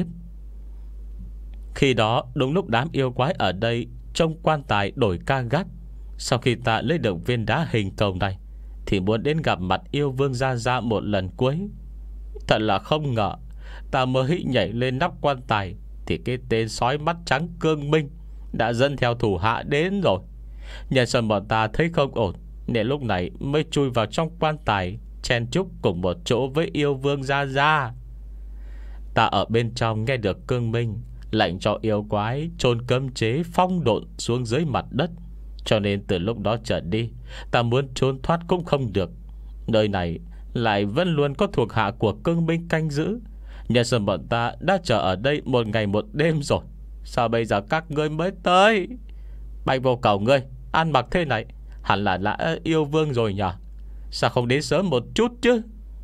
Khi đó đúng lúc đám yêu quái ở đây trong quan tài đổi ca gác. Sau khi ta lấy được viên đá hình cầu này thì muốn đến gặp mặt yêu vương Gia Gia một lần cuối. Thật là không ngờ, ta mới nhảy lên nắp quan tài thì cái tên sói mắt trắng Cương Minh đã dẫn theo thủ hạ đến rồi. Nhân sâm bọn ta thấy không ổn, nên lúc này mới chui vào trong quan tài, chen chúc cùng một chỗ với yêu vương Gia Gia. Ta ở bên trong nghe được Cương Minh lệnh cho yêu quái chôn cấm chế phong độn xuống dưới mặt đất, cho nên từ lúc đó trở đi, ta muốn trốn thoát cũng không được. Nơi này lại vẫn luôn có thuộc hạ của Cương Minh canh giữ. Nhân sâm bọn ta đã chờ ở đây một ngày một đêm rồi, sao bây giờ các ngươi mới tới? Bạch Vô Cầu ngươi ăn mặc thế này hẳn là đã yêu vương rồi nhỉ? Sao không đến sớm một chút chứ?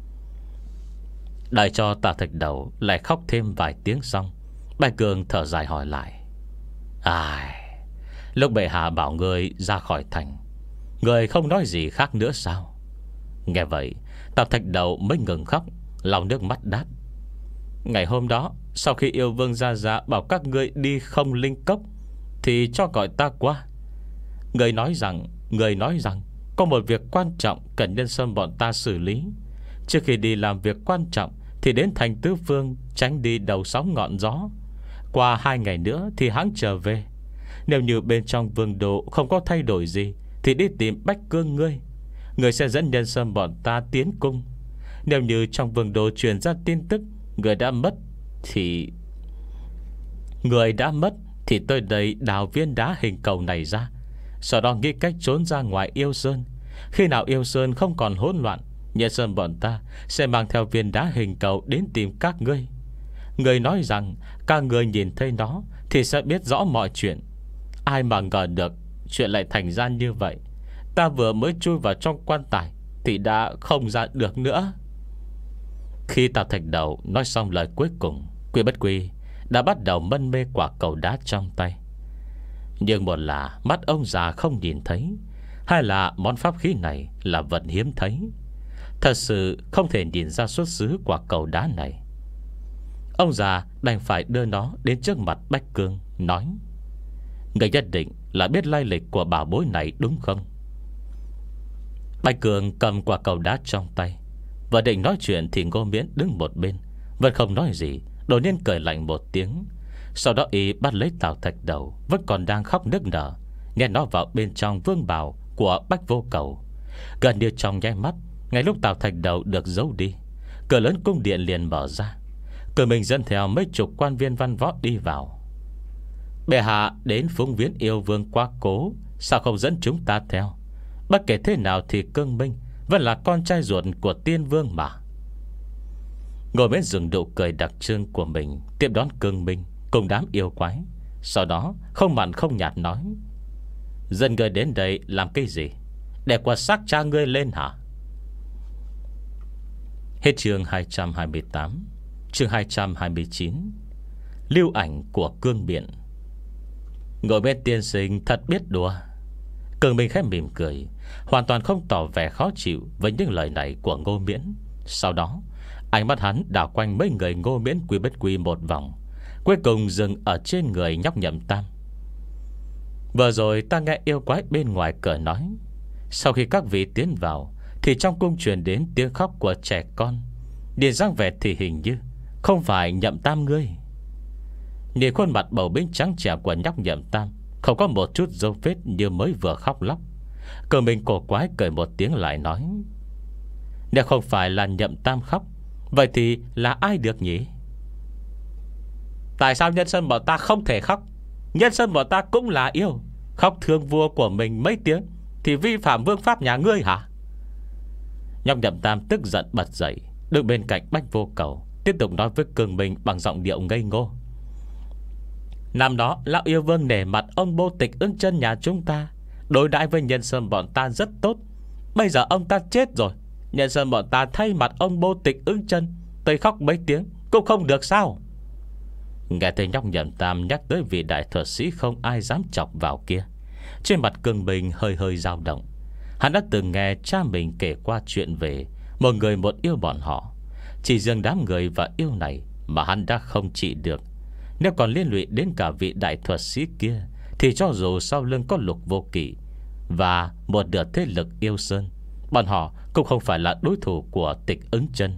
Đợi cho Tào Thạch Đầu lại khóc thêm vài tiếng xong, Bạch Cường thở dài hỏi lại: Ai, lúc bệ hạ bảo ngươi ra khỏi thành, ngươi không nói gì khác nữa sao? Nghe vậy, Tào Thạch Đầu mới ngừng khóc, lau nước mắt đáp: Ngày hôm đó, sau khi yêu vương Gia Gia bảo các ngươi đi Không Linh Cốc thì cho gọi ta qua. Người nói rằng Người nói rằng có một việc quan trọng cần nhân sâm bọn ta xử lý. Trước khi đi làm việc quan trọng thì đến thành Tứ Phương, tránh đi đầu sóng ngọn gió. Qua hai ngày nữa thì hãng trở về. Nếu như bên trong vương đô không có thay đổi gì thì đi tìm Bách Cương ngươi. Người sẽ dẫn nhân sâm bọn ta tiến cung. Nếu như trong vương đô truyền ra tin tức người đã mất thì Người đã mất thì tôi đây đào viên đá hình cầu này ra, sau đó nghĩ cách trốn ra ngoài Yêu Sơn. Khi nào Yêu Sơn không còn hỗn loạn, nhân sâm bọn ta sẽ mang theo viên đá hình cầu đến tìm các ngươi. Người nói rằng các ngươi nhìn thấy nó thì sẽ biết rõ mọi chuyện. Ai mà ngờ được chuyện lại thành ra như vậy. Ta vừa mới chui vào trong quan tài thì đã không ra được nữa. Khi Tào Thạch Đầu nói xong lời cuối cùng, Quy Bất Quy đã bắt đầu mân mê quả cầu đá trong tay. Nhưng một là mắt ông già không nhìn thấy, hai là món pháp khí này là vật hiếm thấy, thật sự không thể nhìn ra xuất xứ quả cầu đá này. Ông già đành phải đưa nó đến trước mặt Bách Cương, nói: Người nhất định là biết lai lịch của bảo bối này đúng không? Bách Cương cầm quả cầu đá trong tay, vừa định nói chuyện thì Ngô Miễn đứng một bên, vẫn không nói gì, đột nhiên cười lạnh một tiếng. Sau đó y bắt lấy Tào Thạch Đầu vẫn còn đang khóc nức nở, nhét nó vào bên trong vương bào của Bách Vô Cầu. Gần như trong nháy mắt, ngay lúc Tào Thạch Đầu được giấu đi, cửa lớn cung điện liền mở ra. Cửa mình dẫn theo mấy chục quan viên văn võ đi vào. Bệ hạ đến phúng viếng yêu vương quá cố, sao không dẫn chúng ta theo? Bất kể thế nào thì Cương Minh vẫn là con trai ruột của tiên vương mà. Ngồi bên giường nụ cười đặc trưng của mình tiếp đón Cương Minh cùng đám yêu quái. Sau đó không mặn không nhạt nói: Dân người đến đây làm cái gì? Để quật xác cha ngươi lên hả? Hết chương hai trăm hai mươi tám. Chương hai trăm hai mươi chín. Lưu ảnh của Cương Biện. Ngồi bên tiên sinh thật biết đùa. Cương Minh khẽ mỉm cười, hoàn toàn không tỏ vẻ khó chịu với những lời này của Ngô Miễn. Sau đó ánh mắt hắn đảo quanh mấy người Ngô Miễn, Quy Bất Quy một vòng, cuối cùng dừng ở trên người nhóc Nhậm Tam. Vừa rồi ta nghe yêu quái bên ngoài cửa nói, sau khi các vị tiến vào thì trong cung truyền đến tiếng khóc của trẻ con. Nhìn dáng vẻ thì hình như không phải Nhậm Tam ngươi. Nhìn khuôn mặt bầu bĩnh trắng trẻo của nhóc Nhậm Tam, không có một chút dấu vết như mới vừa khóc lóc. Cờ mình cổ quái cười một tiếng lại nói, nếu không phải là Nhậm Tam khóc, vậy thì là ai được nhỉ? Tại sao nhân dân bọn ta không thể khóc? Nhân dân bọn ta cũng là yêu. Khóc thương vua của mình mấy tiếng thì vi phạm vương pháp nhà ngươi hả? Nhóc Nhậm Tam tức giận bật dậy, đứng bên cạnh Bách Vô Cầu, tiếp tục nói với Cường Minh bằng giọng điệu ngây ngô. Năm đó lão yêu vương nể mặt ông Bô Tịch Ưng Chân nhà chúng ta, đối đãi với nhân dân bọn ta rất tốt. Bây giờ ông ta chết rồi, nhân dân bọn ta thay mặt ông Bô Tịch Ưng Chân tới khóc mấy tiếng cũng không được sao? Nghe thấy nhóc Nhậm Tam nhắc tới vị đại thuật sĩ không ai dám chọc vào kia, trên mặt Cường Bình hơi hơi dao động. Hắn đã từng nghe cha mình kể qua chuyện về một người một yêu bọn họ. Chỉ riêng đám người và yêu này mà hắn đã không trị được. Nếu còn liên lụy đến cả vị đại thuật sĩ kia, thì cho dù sau lưng có Lục Vô Kỵ và một nửa thế lực yêu sơn, bọn họ cũng không phải là đối thủ của Tịch Ứng Chân.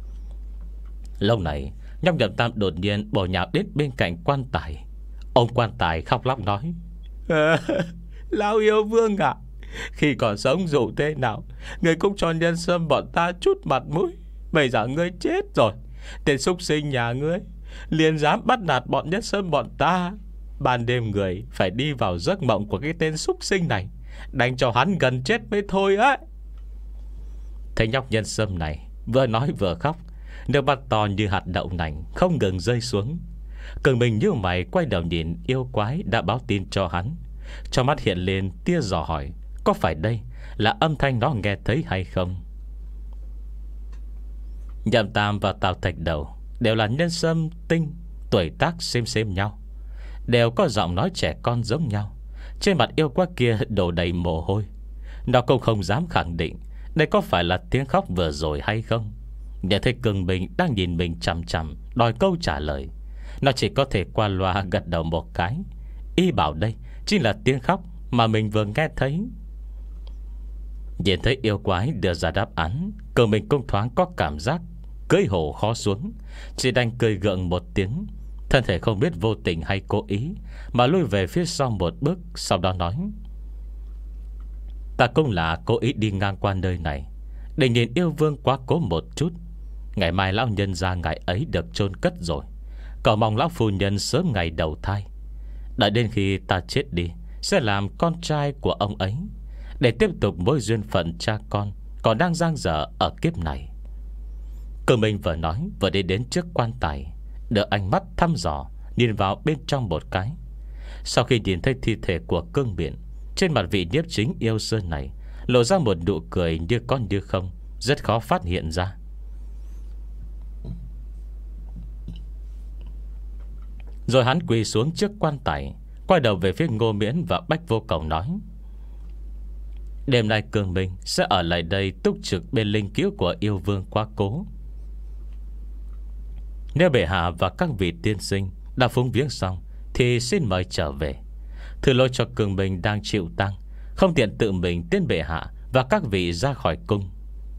Lâu này nhóc Nhậm Tam đột nhiên bổ nhào đến bên cạnh quan tài. Ông quan tài khóc lóc nói, à, lão yêu vương à, khi còn sống dù thế nào người cũng cho nhân sâm bọn ta chút mặt mũi. Bây giờ ngươi chết rồi, tên súc sinh nhà ngươi liền dám bắt nạt bọn nhân sâm bọn ta. Ban đêm người phải đi vào giấc mộng của cái tên súc sinh này, đánh cho hắn gần chết mới thôi á. Thấy nhóc nhân sâm này vừa nói vừa khóc, nước mắt to như hạt đậu nành không ngừng rơi xuống. Cường mình như mày quay đầu nhìn yêu quái đã báo tin cho hắn, trong mắt hiện lên tia dò hỏi, có phải đây là âm thanh nó nghe thấy hay không? Nhậm Tam và Tào Thạch Đầu đều là nhân sâm tinh, tuổi tác xem xem nhau, đều có giọng nói trẻ con giống nhau. Trên mặt yêu quái kia đổ đầy mồ hôi. Nó cũng không dám khẳng định đây có phải là tiếng khóc vừa rồi hay không. Nhận thấy Cường Bình đang nhìn mình chằm chằm đòi câu trả lời, nó chỉ có thể qua loa gật đầu một cái, y bảo đây chính là tiếng khóc mà mình vừa nghe thấy. Nhìn thấy yêu quái đưa ra đáp án, Cường Bình cũng thoáng có cảm giác cưỡi hổ khó xuống, chỉ đành cười gượng một tiếng, thân thể không biết vô tình hay cố ý mà lui về phía sau một bước. Sau đó nói, ta cũng là cố ý đi ngang qua nơi này để nhìn yêu vương quá cố một chút. Ngày mai lão nhân ra ngày ấy được chôn cất rồi, cầu mong lão phu nhân sớm ngày đầu thai. Đợi đến khi ta chết đi, sẽ làm con trai của ông ấy, để tiếp tục mối duyên phận cha con còn đang dang dở ở kiếp này. Cường Minh vừa nói vừa đi đến trước quan tài, đưa ánh mắt thăm dò nhìn vào bên trong một cái. Sau khi nhìn thấy thi thể của Cương Biện, trên mặt vị nhiếp chính yêu sơn này lộ ra một nụ cười như có như không, rất khó phát hiện ra. Rồi hắn quỳ xuống trước quan tài, quay đầu về phía Ngô Miễn và Bách Vô Cầu nói, đêm nay Cường Minh sẽ ở lại đây túc trực bên linh cứu của yêu vương quá cố. Nếu bệ hạ và các vị tiên sinh đã phúng viếng xong thì xin mời trở về. Thử lỗi cho Cường Minh đang chịu tang, không tiện tự mình tiến bệ hạ và các vị ra khỏi cung.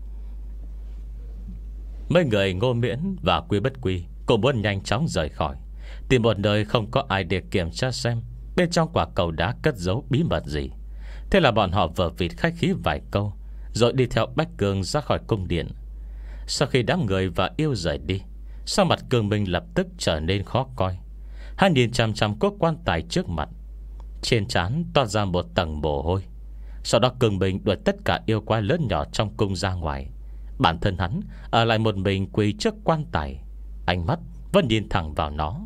Mấy người Ngô Miễn và Quy Bất Quy cũng muốn nhanh chóng rời khỏi, tìm một nơi không có ai để kiểm tra xem bên trong quả cầu đá cất giấu bí mật gì. Thế là bọn họ vờ vịt khách khí vài câu, rồi đi theo Bách Cương ra khỏi cung điện. Sau khi đám người và yêu rời đi, sau mặt Cường Minh lập tức trở nên khó coi. Hắn nhìn chằm chằm cốt quan tài trước mặt, trên trán toát ra một tầng mồ hôi. Sau đó Cường Minh đuổi tất cả yêu quái lớn nhỏ trong cung ra ngoài. Bản thân hắn ở lại một mình quỳ trước quan tài, ánh mắt vẫn nhìn thẳng vào nó.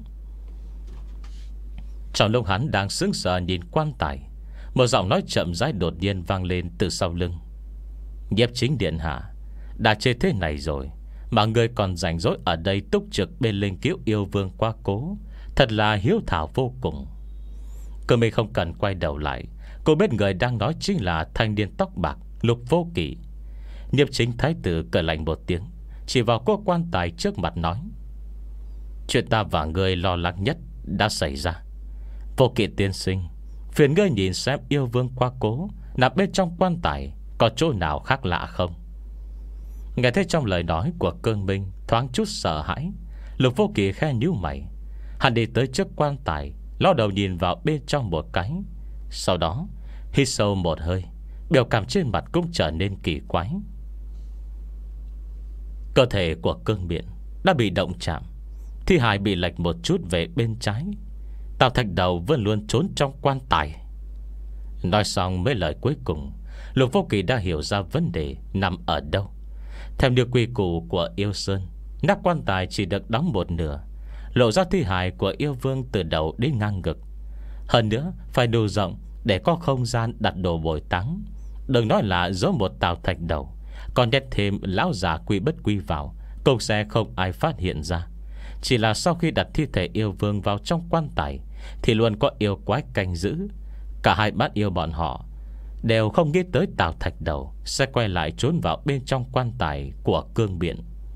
Trong lúc hắn đang sững sờ nhìn quan tài, một giọng nói chậm rãi đột nhiên vang lên từ sau lưng. Nhiếp chính điện hạ, đã chết thế này rồi mà người còn rảnh rỗi ở đây túc trực bên linh cứu yêu vương quá cố, thật là hiếu thảo vô cùng. Cơ mình không cần quay đầu lại, cô biết người đang nói chính là thanh niên tóc bạc Lục Vô Kỵ. Nhiếp chính thái tử cười lạnh một tiếng, chỉ vào cô quan tài trước mặt nói, chuyện ta và người lo lắng nhất đã xảy ra. Vô Kỵ tiên sinh, Phiền ngươi nhìn xem yêu vương quá cố nằm bên trong quan tài có chỗ nào khác lạ không. Nghe thấy trong lời nói của Cương Minh thoáng chút sợ hãi, Lục Vô Kỳ khe nhíu mày. Hắn đi tới trước quan tài, ló đầu nhìn vào bên trong một cái. Sau đó hít sâu một hơi, biểu cảm trên mặt cũng trở nên kỳ quái. Cơ thể của Cương Miện đã bị động chạm, thi hài bị lệch một chút về bên trái. Tào Thạch Đầu vẫn luôn trốn trong quan tài. Nói xong mấy lời cuối cùng, Lục Vô Kỳ đã hiểu ra vấn đề nằm ở đâu. Theo điều quy củ của Yêu Sơn, nắp quan tài chỉ được đóng một nửa, lộ ra thi hài của yêu vương từ đầu đến ngang ngực. Hơn nữa phải đủ rộng để có không gian đặt đồ bồi táng. Đừng nói là giấu một Tào Thạch Đầu, còn nhét thêm lão già quy bất quy vào cũng sẽ không ai phát hiện ra. Chỉ là sau khi đặt thi thể yêu vương vào trong quan tài thì luôn có yêu quái canh giữ. Cả hai bát yêu bọn họ đều không nghĩ tới Tào Thạch Đầu sẽ quay lại trốn vào bên trong quan tài của Cương Miện.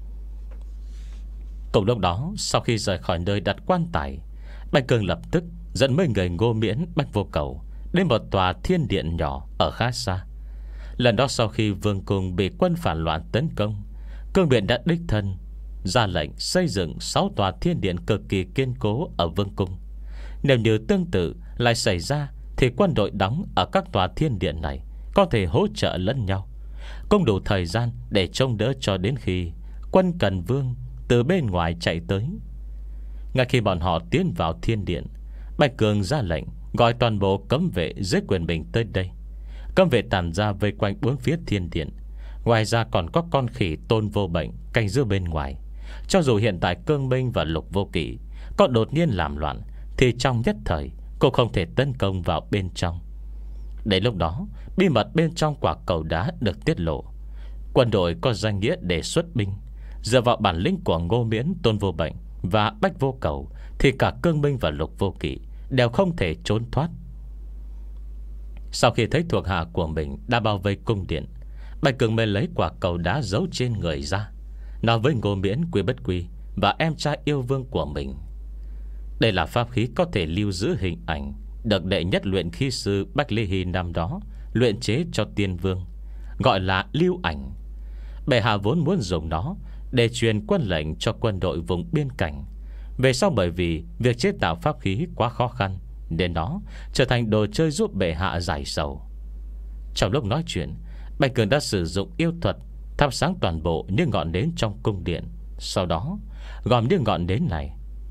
Cùng lúc đó, sau khi rời khỏi nơi đặt quan tài, Bạch Cương lập tức dẫn mấy người Ngô Miễn, Bạch Vô Cầu đến một tòa thiên điện nhỏ ở khá xa. Lần đó sau khi vương cung bị quân phản loạn tấn công, Cương Miện đã đích thân ra lệnh xây dựng sáu tòa thiên điện cực kỳ kiên cố ở vương cung. Nếu như tương tự lại xảy ra thì quân đội đóng ở các tòa thiên điện này có thể hỗ trợ lẫn nhau, cũng đủ thời gian để trông đỡ cho đến khi quân Cần Vương từ bên ngoài chạy tới. Ngay khi bọn họ tiến vào thiên điện, Bạch Cường ra lệnh gọi toàn bộ cấm vệ dưới quyền mình tới đây. Cấm vệ tản ra vây quanh bốn phía thiên điện. Ngoài ra còn có con khỉ Tôn Vô Bệnh canh giữ bên ngoài. Cho dù hiện tại Cương Minh và Lục Vô Kỵ có đột nhiên làm loạn thì trong nhất thời cô không thể tấn công vào bên trong. Đến lúc đó, bí mật bên trong quả cầu đá được tiết lộ. Quân đội có danh nghĩa để xuất binh. Dựa vào bản lĩnh của Ngô Miễn, Tôn Vô Bệnh và Bách Vô Cầu thì cả Cương Minh và Lục Vô Kỵ đều không thể trốn thoát. Sau khi thấy thuộc hạ của mình đã bao vây cung điện, Bạch Cường mới lấy quả cầu đá giấu trên người ra, nói với Ngô Miễn, Quy Bất Quy và em trai yêu vương của mình: đây là pháp khí có thể lưu giữ hình ảnh được đệ nhất luyện khí sư Bách Lê Hy năm đó luyện chế cho tiên vương, gọi là lưu ảnh. Bệ hạ vốn muốn dùng nó để truyền quân lệnh cho quân đội vùng biên cảnh. Về sau bởi vì việc chế tạo pháp khí quá khó khăn, nên nó trở thành đồ chơi giúp bệ hạ giải sầu. Trong lúc nói chuyện, Bạch Cường đã sử dụng yêu thuật thắp sáng toàn bộ những ngọn nến trong cung điện. Sau đó gom những ngọn nến này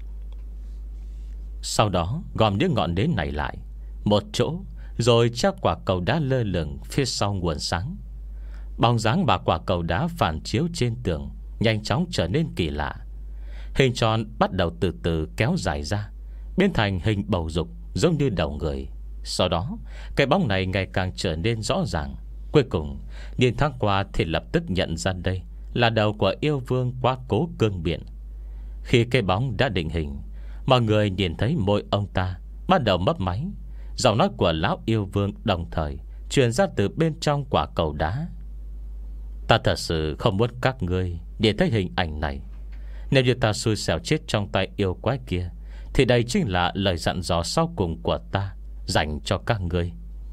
Sau đó gom những ngọn nến này lại một chỗ, rồi treo quả cầu đá lơ lửng phía sau nguồn sáng. Bóng dáng bà quả cầu đá phản chiếu trên tường nhanh chóng trở nên kỳ lạ. Hình tròn bắt đầu từ từ kéo dài ra, biến thành hình bầu dục giống như đầu người. Sau đó cái bóng này ngày càng trở nên rõ ràng. Cuối cùng nhìn thoáng qua thì lập tức nhận ra đây là đầu của yêu vương Quá Cố Cương Miện. Khi cái bóng đã định hình, mọi người nhìn thấy môi ông ta bắt đầu mấp máy. Giọng nói của lão yêu vương đồng thời truyền ra từ bên trong quả cầu đá: ta thật sự không muốn các ngươi nhìn thấy hình ảnh này. Nếu như ta xui xẻo chết trong tay yêu quái kia thì đây chính là lời dặn dò sau cùng của ta dành cho các ngươi.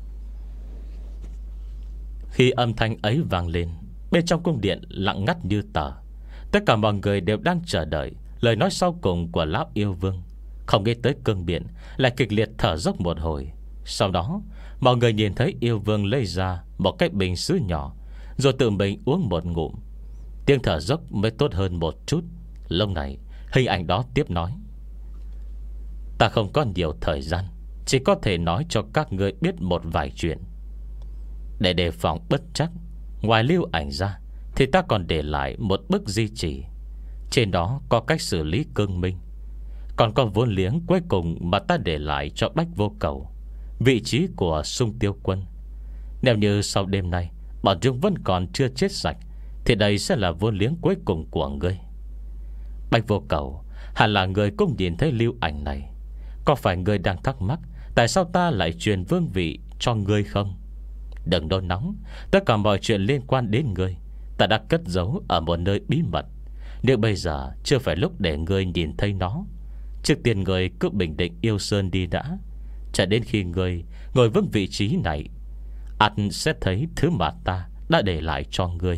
Khi âm thanh ấy vang lên, bên trong cung điện lặng ngắt như tờ. Tất cả mọi người đều đang chờ đợi lời nói sau cùng của lão yêu vương. Không nghĩ tới Cương Miện lại kịch liệt thở dốc một hồi. Sau đó mọi người nhìn thấy yêu vương lấy ra một cái bình sứ nhỏ, rồi tự mình uống một ngụm. Tiếng thở dốc mới tốt hơn một chút. Lúc này hình ảnh đó tiếp nói: ta không có nhiều thời gian, chỉ có thể nói cho các ngươi biết một vài chuyện. Để đề phòng bất chắc, ngoài lưu ảnh ra thì ta còn để lại một bức di chỉ. Trên đó có cách xử lý Cương Minh, còn có vốn liếng cuối cùng mà ta để lại cho Bách Vô Cầu, vị trí của Sung Tiêu Quân. Nếu như sau đêm nay bọn chúng vẫn còn chưa chết sạch thì đây sẽ là vốn liếng cuối cùng của ngươi. Bách Vô Cầu, hẳn là người cũng nhìn thấy lưu ảnh này. Có phải ngươi đang thắc mắc tại sao ta lại truyền vương vị cho ngươi không? Đừng nôn nóng. Tất cả mọi chuyện liên quan đến ngươi ta đã cất giấu ở một nơi bí mật. Nếu bây giờ chưa phải lúc để ngươi nhìn thấy nó, trước tiên ngươi cứ bình định Yêu Sơn đi đã. Cho đến khi ngươi ngồi vững vị trí này, ắt sẽ thấy thứ mà ta đã để lại cho ngươi.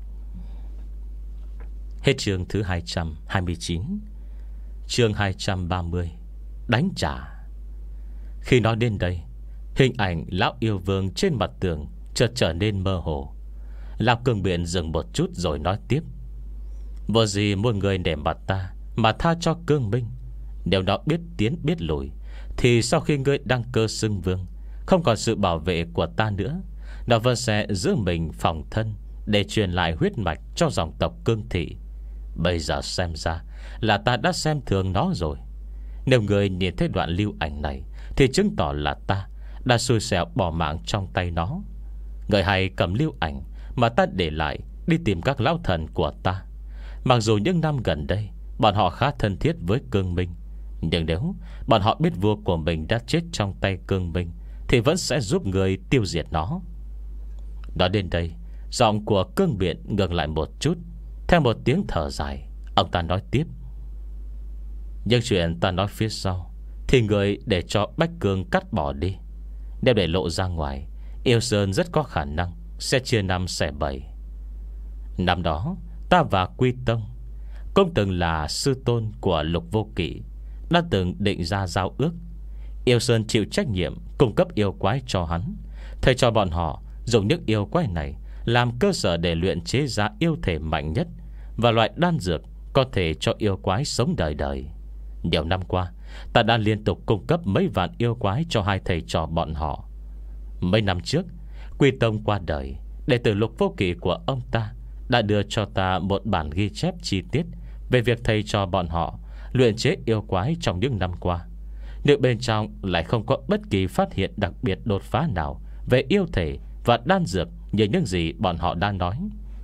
Hết chương thứ hai trăm hai mươi chín. Chương hai trăm ba mươi. Đánh trả. Khi nói đến đây, hình ảnh lão yêu vương trên mặt tường chợt trở nên mơ hồ. Lão Cương Biện dừng một chút rồi nói tiếp: vô gì muôn người để mặt ta mà tha cho Cương Minh. Nếu nó biết tiến biết lùi, thì sau khi ngươi đăng cơ xưng vương, không còn sự bảo vệ của ta nữa, nó vẫn sẽ giữ mình phòng thân để truyền lại huyết mạch cho dòng tộc Cương Thị. Bây giờ xem ra là ta đã xem thường nó rồi. Nếu người nhìn thấy đoạn lưu ảnh này, thì chứng tỏ là ta đã xui xẻo bỏ mạng trong tay nó. Người hãy cầm lưu ảnh mà ta để lại đi tìm các lão thần của ta. Mặc dù những năm gần đây bọn họ khá thân thiết với Cương Minh, nhưng nếu bọn họ biết vua của mình đã chết trong tay Cương Minh, thì vẫn sẽ giúp người tiêu diệt nó. Nói đến đây, giọng của Cương Biện ngừng lại một chút. Theo một tiếng thở dài, ông ta nói tiếp: nhưng chuyện ta nói phía sau thì người để cho Bách Cương cắt bỏ đi. Nếu để lộ ra ngoài, Yêu Sơn rất có khả năng sẽ chia năm xẻ bảy. Năm đó ta và Quy Tông cũng từng là sư tôn của Lục Vô Kỵ, đã từng định ra giao ước. Yêu Sơn chịu trách nhiệm cung cấp yêu quái cho hắn, thầy cho bọn họ dùng những yêu quái này làm cơ sở để luyện chế ra yêu thể mạnh nhất và loại đan dược có thể cho yêu quái sống đời đời. Nhiều năm qua, ta đã liên tục cung cấp mấy vạn yêu quái cho hai thầy trò bọn họ. Mấy năm trước, Quy Tông qua đời, đệ tử Lục Vô Kỵ của ông ta đã đưa cho ta một bản ghi chép chi tiết về việc thầy trò bọn họ luyện chế yêu quái trong những năm qua. Nhưng bên trong lại không có bất kỳ phát hiện đặc biệt đột phá nào về yêu thể và đan dược như những gì bọn họ đang nói.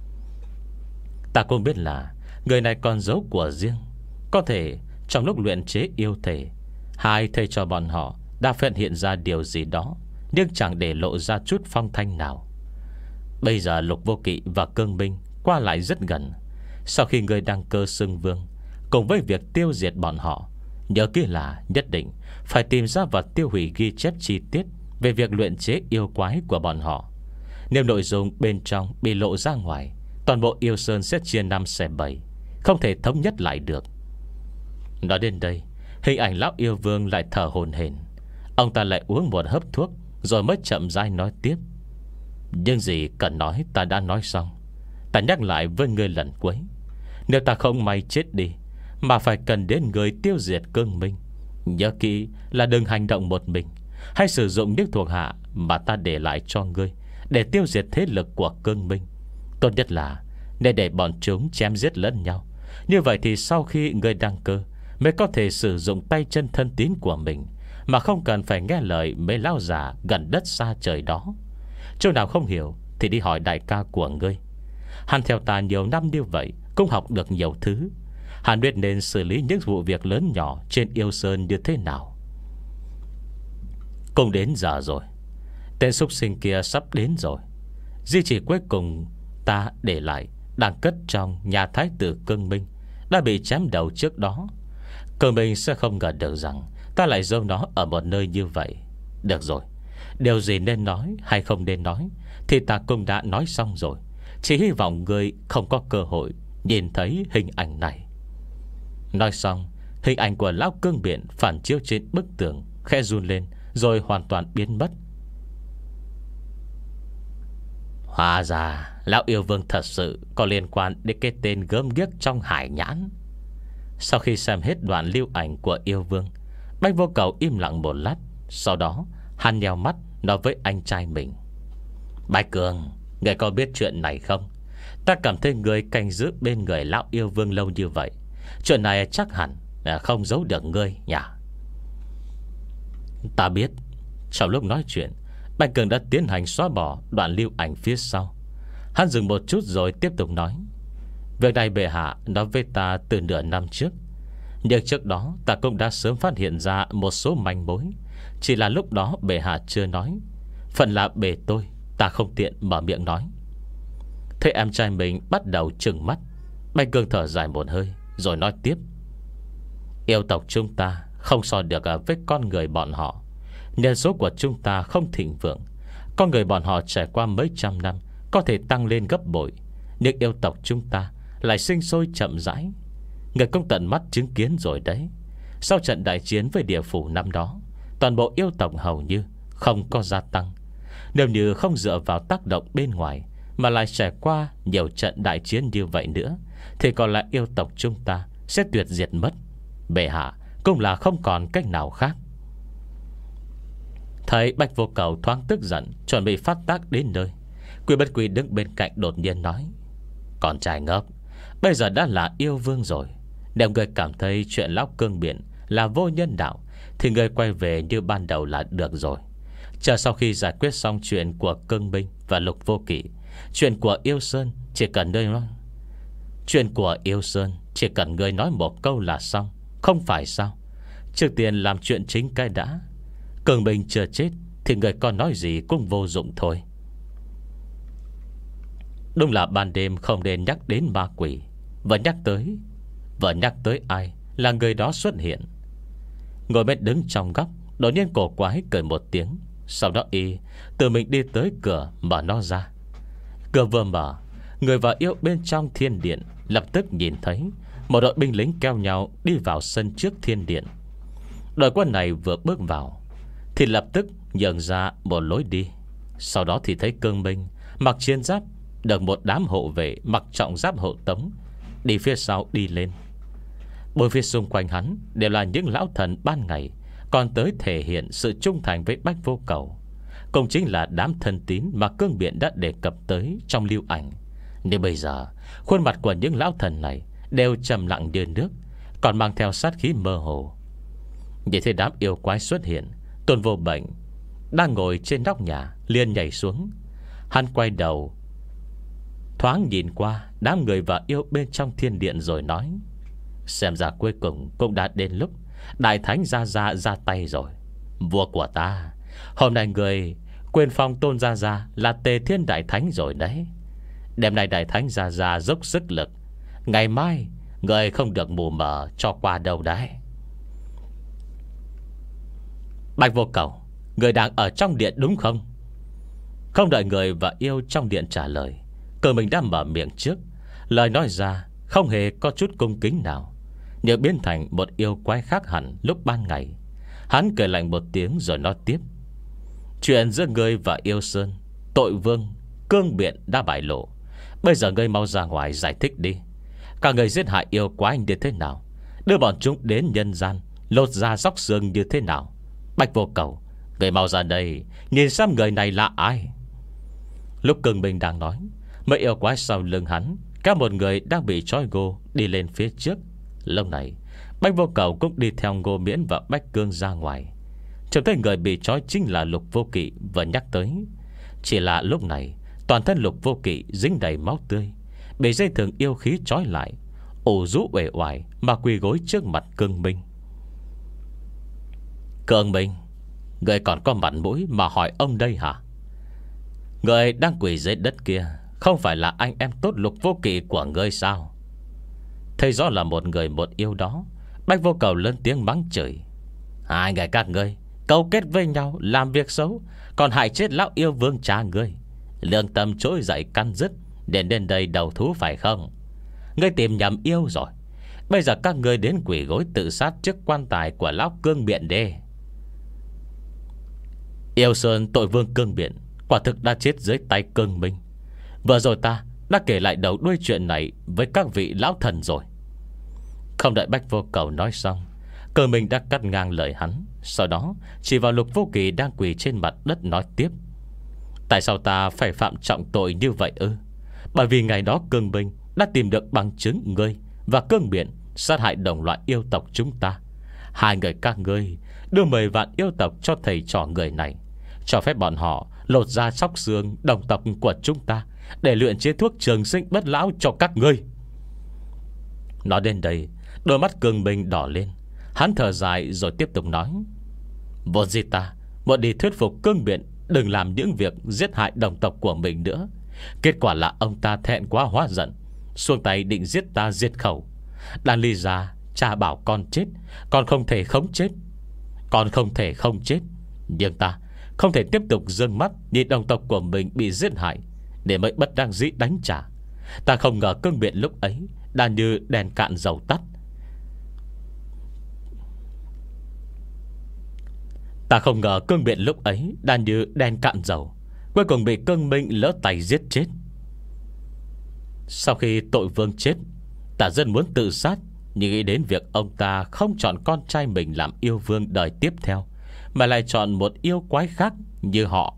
Ta cũng biết là người này còn giấu của riêng. Có thể trong lúc luyện chế yêu thể, hai thầy trò bọn họ đã phát hiện ra điều gì đó, nhưng chẳng để lộ ra chút phong thanh nào. Bây giờ Lục Vô Kỵ và Cương Minh qua lại rất gần. Sau khi người đăng cơ xưng vương, cùng với việc tiêu diệt bọn họ, nhớ kỹ là nhất định phải tìm ra và tiêu hủy ghi chép chi tiết về việc luyện chế yêu quái của bọn họ. Nếu nội dung bên trong bị lộ ra ngoài, toàn bộ Yêu Sơn sẽ chia năm xẻ bảy, không thể thống nhất lại được. Nói đến đây, hình ảnh lão yêu vương lại thở hổn hển. Ông ta lại uống một hớp thuốc, rồi mới chậm rãi nói tiếp: nhưng gì cần nói ta đã nói xong. Ta nhắc lại với ngươi lần cuối, nếu ta không may chết đi mà phải cần đến người tiêu diệt Cương Minh, nhớ kỹ là đừng hành động một mình. Hãy sử dụng những thuộc hạ mà ta để lại cho ngươi để tiêu diệt thế lực của Cương Minh. Tốt nhất là nên để bọn chúng chém giết lẫn nhau. Như vậy thì sau khi ngươi đăng cơ mới có thể sử dụng tay chân thân tín của mình, mà không cần phải nghe lời mấy lão già gần đất xa trời đó. Chỗ nào không hiểu thì đi hỏi đại ca của ngươi. Hắn theo ta nhiều năm như vậy, cũng học được nhiều thứ. Hắn biết nên xử lý những vụ việc lớn nhỏ trên Yêu Sơn như thế nào. Cũng đến giờ rồi. Tên súc sinh kia sắp đến rồi. Di chỉ cuối cùng ta để lại đang cất trong nhà thái tử Cương Minh đã bị chém đầu trước đó. Cương Minh sẽ không ngờ được rằng ta lại giấu nó ở một nơi như vậy. Được rồi, điều gì nên nói hay không nên nói thì ta cũng đã nói xong rồi. Chỉ hy vọng người không có cơ hội nhìn thấy hình ảnh này. Nói xong, hình ảnh của lão Cương Biện phản chiếu trên bức tường khẽ run lên, rồi hoàn toàn biến mất. Hóa ra lão yêu vương thật sự có liên quan đến cái tên gớm ghiếc trong hải nhãn. Sau khi xem hết đoạn lưu ảnh của yêu vương, Bách Vô Cầu im lặng một lát. Sau đó hắn nheo mắt nói với anh trai mình: Bạch Cường, người có biết chuyện này không? Ta cảm thấy người canh giữ bên người lão yêu vương lâu như vậy, chuyện này chắc hẳn không giấu được ngươi nhỉ? Ta biết. Trong lúc nói chuyện, Bạch Cường đã tiến hành xóa bỏ đoạn lưu ảnh phía sau. Hắn dừng một chút rồi tiếp tục nói: Việc này bệ hạ nói với ta từ nửa năm trước, nhưng trước đó ta cũng đã sớm phát hiện ra một số manh mối. Chỉ là lúc đó bệ hạ chưa nói. Phần là bề tôi, ta không tiện mở miệng nói. Thế em trai mình bắt đầu trừng mắt. Bạch Cường thở dài một hơi rồi nói tiếp: Yêu tộc chúng ta không so được với con người bọn họ. Nhân số của chúng ta không thịnh vượng. Con người bọn họ trải qua mấy trăm năm có thể tăng lên gấp bội, nhưng yêu tộc chúng ta lại sinh sôi chậm rãi. Người công tận mắt chứng kiến rồi đấy. Sau trận đại chiến với địa phủ năm đó, toàn bộ yêu tộc hầu như không có gia tăng. Nếu như không dựa vào tác động bên ngoài, mà lại trải qua nhiều trận đại chiến như vậy nữa, thì còn lại yêu tộc chúng ta sẽ tuyệt diệt mất. Bệ hạ cũng là không còn cách nào khác. Thấy Bạch Vô Cầu thoáng tức giận, chuẩn bị phát tác đến nơi, Quy Bất Quy đứng bên cạnh đột nhiên nói: Con trai ngốc, bây giờ đã là yêu vương rồi. Nếu người cảm thấy chuyện lão cương biển là vô nhân đạo, thì người quay về như ban đầu là được rồi. Chờ sau khi giải quyết xong chuyện của Cương Minh và Lục Vô Kỵ, Chuyện của Yêu Sơn chỉ cần ngươi nói Chuyện của Yêu Sơn chỉ cần ngươi nói một câu là xong, không phải sao? Trước tiên làm chuyện chính cái đã. Cường Minh chưa chết thì người còn nói gì cũng vô dụng thôi. Đúng là ban đêm không nên nhắc đến ma quỷ. Vừa nhắc tới Vừa nhắc tới ai là người đó xuất hiện. Ngồi bên đứng trong góc, đột nhiên cổ quái cười một tiếng. Sau đó y tự mình đi tới cửa mở nó ra. Cửa vừa mở, người và yêu bên trong thiên điện lập tức nhìn thấy một đội binh lính keo nhau đi vào sân trước thiên điện. Đội quân này vừa bước vào thì lập tức nhường ra một lối đi. Sau đó thì thấy Cương Minh mặc chiến giáp, được một đám hộ vệ mặc trọng giáp hộ tống đi phía sau đi lên. Bốn phía xung quanh hắn đều là những lão thần ban ngày còn tới thể hiện sự trung thành với Bách Vô Cầu, cũng chính là đám thân tín mà Cương Biện đã đề cập tới trong lưu ảnh. Nhưng bây giờ khuôn mặt của những lão thần này đều trầm lặng như nước, còn mang theo sát khí mơ hồ. Nhìn thấy đám yêu quái xuất hiện, Tôn Vô Bệnh đang ngồi trên nóc nhà liền nhảy xuống. Hắn quay đầu thoáng nhìn qua đám người và yêu bên trong thiên điện rồi nói: Xem ra cuối cùng cũng đã đến lúc Đại Thánh Gia Gia ra tay rồi. Vua của ta, hôm nay người quên phong Tôn Gia Gia là Tề Thiên Đại Thánh rồi đấy. Đêm nay Đại Thánh Gia Gia dốc sức lực, ngày mai người không được mù mờ cho qua đâu đấy. Bạch Vô Cầu, người đang ở trong điện đúng không? Không đợi người và yêu trong điện trả lời, Cờ mình đã mở miệng trước. Lời nói ra không hề có chút cung kính nào, nhưng biến thành một yêu quái khác hẳn lúc ban ngày. Hắn cười lạnh một tiếng rồi nói tiếp: Chuyện giữa ngươi và Yêu Sơn, tội vương Cương Biện đã bại lộ. Bây giờ ngươi mau ra ngoài giải thích đi. Cả người giết hại yêu quái như thế nào, đưa bọn chúng đến nhân gian lột da róc xương như thế nào. Bạch Vô Cầu, người mau ra đây, nhìn xem người này là ai. Lúc Cương Minh đang nói, mấy yêu quái sau lưng hắn các một người đang bị trói gô đi lên phía trước. Lúc này Bạch Vô Cầu cũng đi theo Ngô Miễn và Bách Cương ra ngoài. Trông thấy người bị trói chính là Lục Vô Kỵ vừa nhắc tới. Chỉ là lúc này toàn thân Lục Vô Kỵ dính đầy máu tươi, bị dây thừng yêu khí trói lại, ủ rũ uể oải mà quỳ gối trước mặt Cương Minh. Cương Minh, người còn có mặt mũi mà hỏi ông đây hả? Người đang quỳ dưới đất kia không phải là anh em tốt Lục Vô Kỵ của ngươi sao? Thấy rõ là một người một yêu đó, Bạch Vô Cầu lớn tiếng mắng chửi: Hai người các ngươi câu kết với nhau làm việc xấu, còn hại chết lão yêu vương cha ngươi. Lương tâm trỗi dậy căn dứt, để đến đây đầu thú phải không? Ngươi tìm nhầm yêu rồi. Bây giờ các ngươi đến quỷ gối tự sát trước quan tài của lão Cương Biện đê. Yêu Sơn tội vương Cương Biện quả thực đã chết dưới tay Cương Minh. Vừa rồi ta đã kể lại đầu đuôi chuyện này với các vị lão thần rồi. Không đợi Bạch Vô Cầu nói xong, Cương Minh đã cắt ngang lời hắn. Sau đó chỉ vào Lục Vô Kỳ đang quỳ trên mặt đất nói tiếp: Tại sao ta phải phạm trọng tội như vậy ư? Bởi vì ngày đó Cương Minh đã tìm được bằng chứng ngươi và Cương Biện sát hại đồng loại yêu tộc chúng ta. Hai người các ngươi đưa mười vạn yêu tộc cho thầy trò người này, cho phép bọn họ lột da sóc xương đồng tộc của chúng ta để luyện chế thuốc trường sinh bất lão cho các ngươi. Nói đến đây, đôi mắt Cương Minh đỏ lên. Hắn thở dài rồi tiếp tục nói: Vốn gì ta muốn đi thuyết phục Cương Biện đừng làm những việc giết hại đồng tộc của mình nữa. Kết quả là ông ta thẹn quá hóa giận, xuông tay định giết ta diệt khẩu. Đàn ly ra cha bảo con chết, con không thể không chết. Con không thể không chết. Nhưng ta không thể tiếp tục dương mắt nhìn đồng tộc của mình bị giết hại để mới bất đắc dĩ đánh trả. Ta không ngờ cương biện lúc ấy đã như đèn cạn dầu tắt. Ta không ngờ cương biện lúc ấy đã như đèn cạn dầu, cuối cùng bị cương minh lỡ tay giết chết. Sau khi tội vương chết, ta rất muốn tự sát, nhưng nghĩ đến việc ông ta không chọn con trai mình làm yêu vương đời tiếp theo, mà lại chọn một yêu quái khác như họ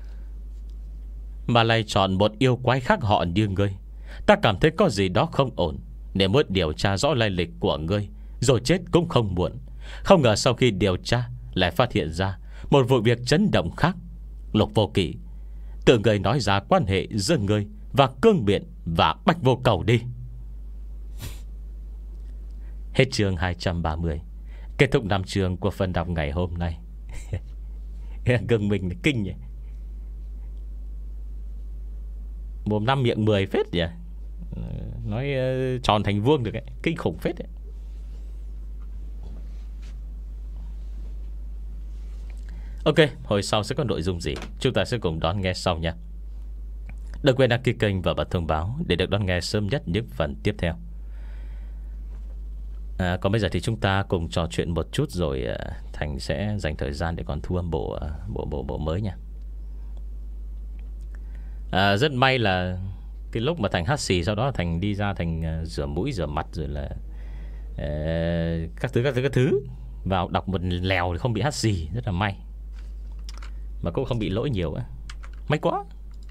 Mà lại chọn một yêu quái khác họ như ngươi, ta cảm thấy có gì đó không ổn, nên muốn điều tra rõ lai lịch của ngươi, rồi chết cũng không muộn. Không ngờ sau khi điều tra lại phát hiện ra một vụ việc chấn động khác. Lục Vô Kỵ, tự ngươi nói ra quan hệ giữa ngươi và Cương Biện và Bạch Vô Cầu đi. Hết chương hai trăm ba mươi. Kết thúc năm chương của phần đọc ngày hôm nay. Gừng mình kinh nhỉ, mồm năm miệng mười phết nhỉ. Nói uh, tròn thành vuông được ấy. Kinh khủng phết ấy. Ok, hồi sau sẽ có nội dung gì chúng ta sẽ cùng đón nghe sau nha. Đừng quên đăng ký kênh và bật thông báo để được đón nghe sớm nhất những phần tiếp theo. À, còn bây giờ thì chúng ta cùng trò chuyện một chút, rồi uh, Thành sẽ dành thời gian để còn thu âm bộ uh, bộ bộ bộ mới nha. À, rất may là cái lúc mà Thành hát xì, sau đó Thành đi ra, Thành uh, rửa mũi rửa mặt rồi là uh, các thứ các thứ các thứ vào đọc một lèo thì không bị hát xì, rất là may, mà cũng không bị lỗi nhiều á, may quá.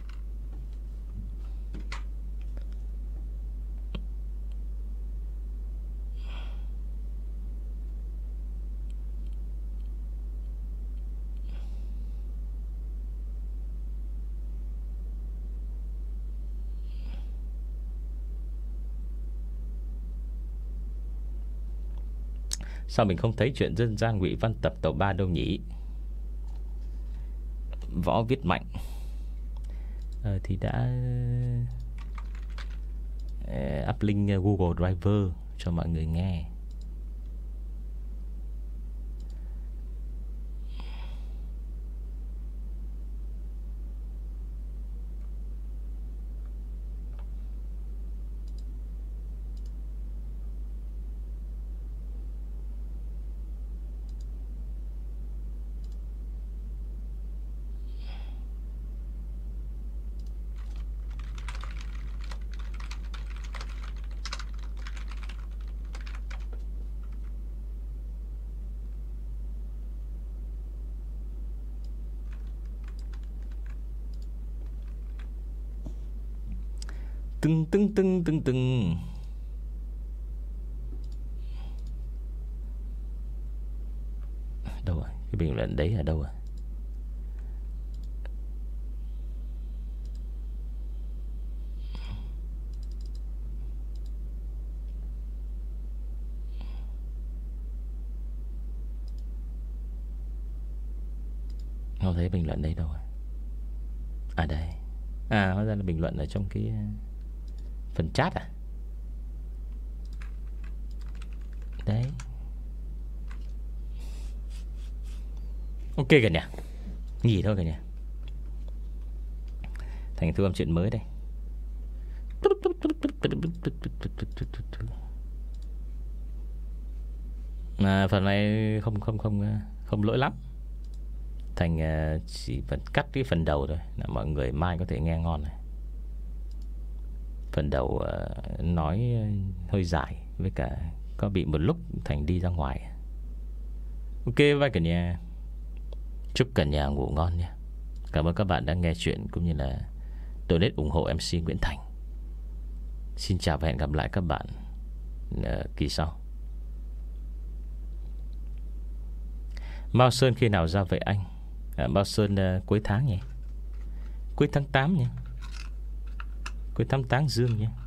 Sao mình không thấy chuyện dân gian ngụy văn tập tàu ba đâu nhỉ? Võ Viết Mạnh ờ, thì đã uh, up link Google Driver cho mọi người nghe. Tưng tưng tưng tưng tưng. Đâu rồi? Cái bình luận đấy ở đâu rồi? Không thấy bình luận đấy đâu rồi? À đây. À, hóa ra là bình luận ở trong cái phần chat à? Đấy. Ok cả nhà. Nghỉ thôi cả nhà. Thành thu âm chuyện mới đây. À, phần này không không không không lỗi lắm. Thành chỉ vẫn cắt cái phần đầu thôi, là mọi người mai có thể nghe ngon này. Phần đầu uh, nói hơi dài, với cả có bị một lúc Thành đi ra ngoài. Ok, bye cả nhà. Chúc cả nhà ngủ ngon nha. Cảm ơn các bạn đã nghe chuyện cũng như là donate ủng hộ em xê Nguyễn Thành. Xin chào và hẹn gặp lại các bạn uh, kỳ sau. Mao Sơn khi nào ra vậy anh? À, Mao Sơn uh, cuối tháng nhỉ? Cuối tháng tám nhỉ? Cuối tháng tám dương nhé.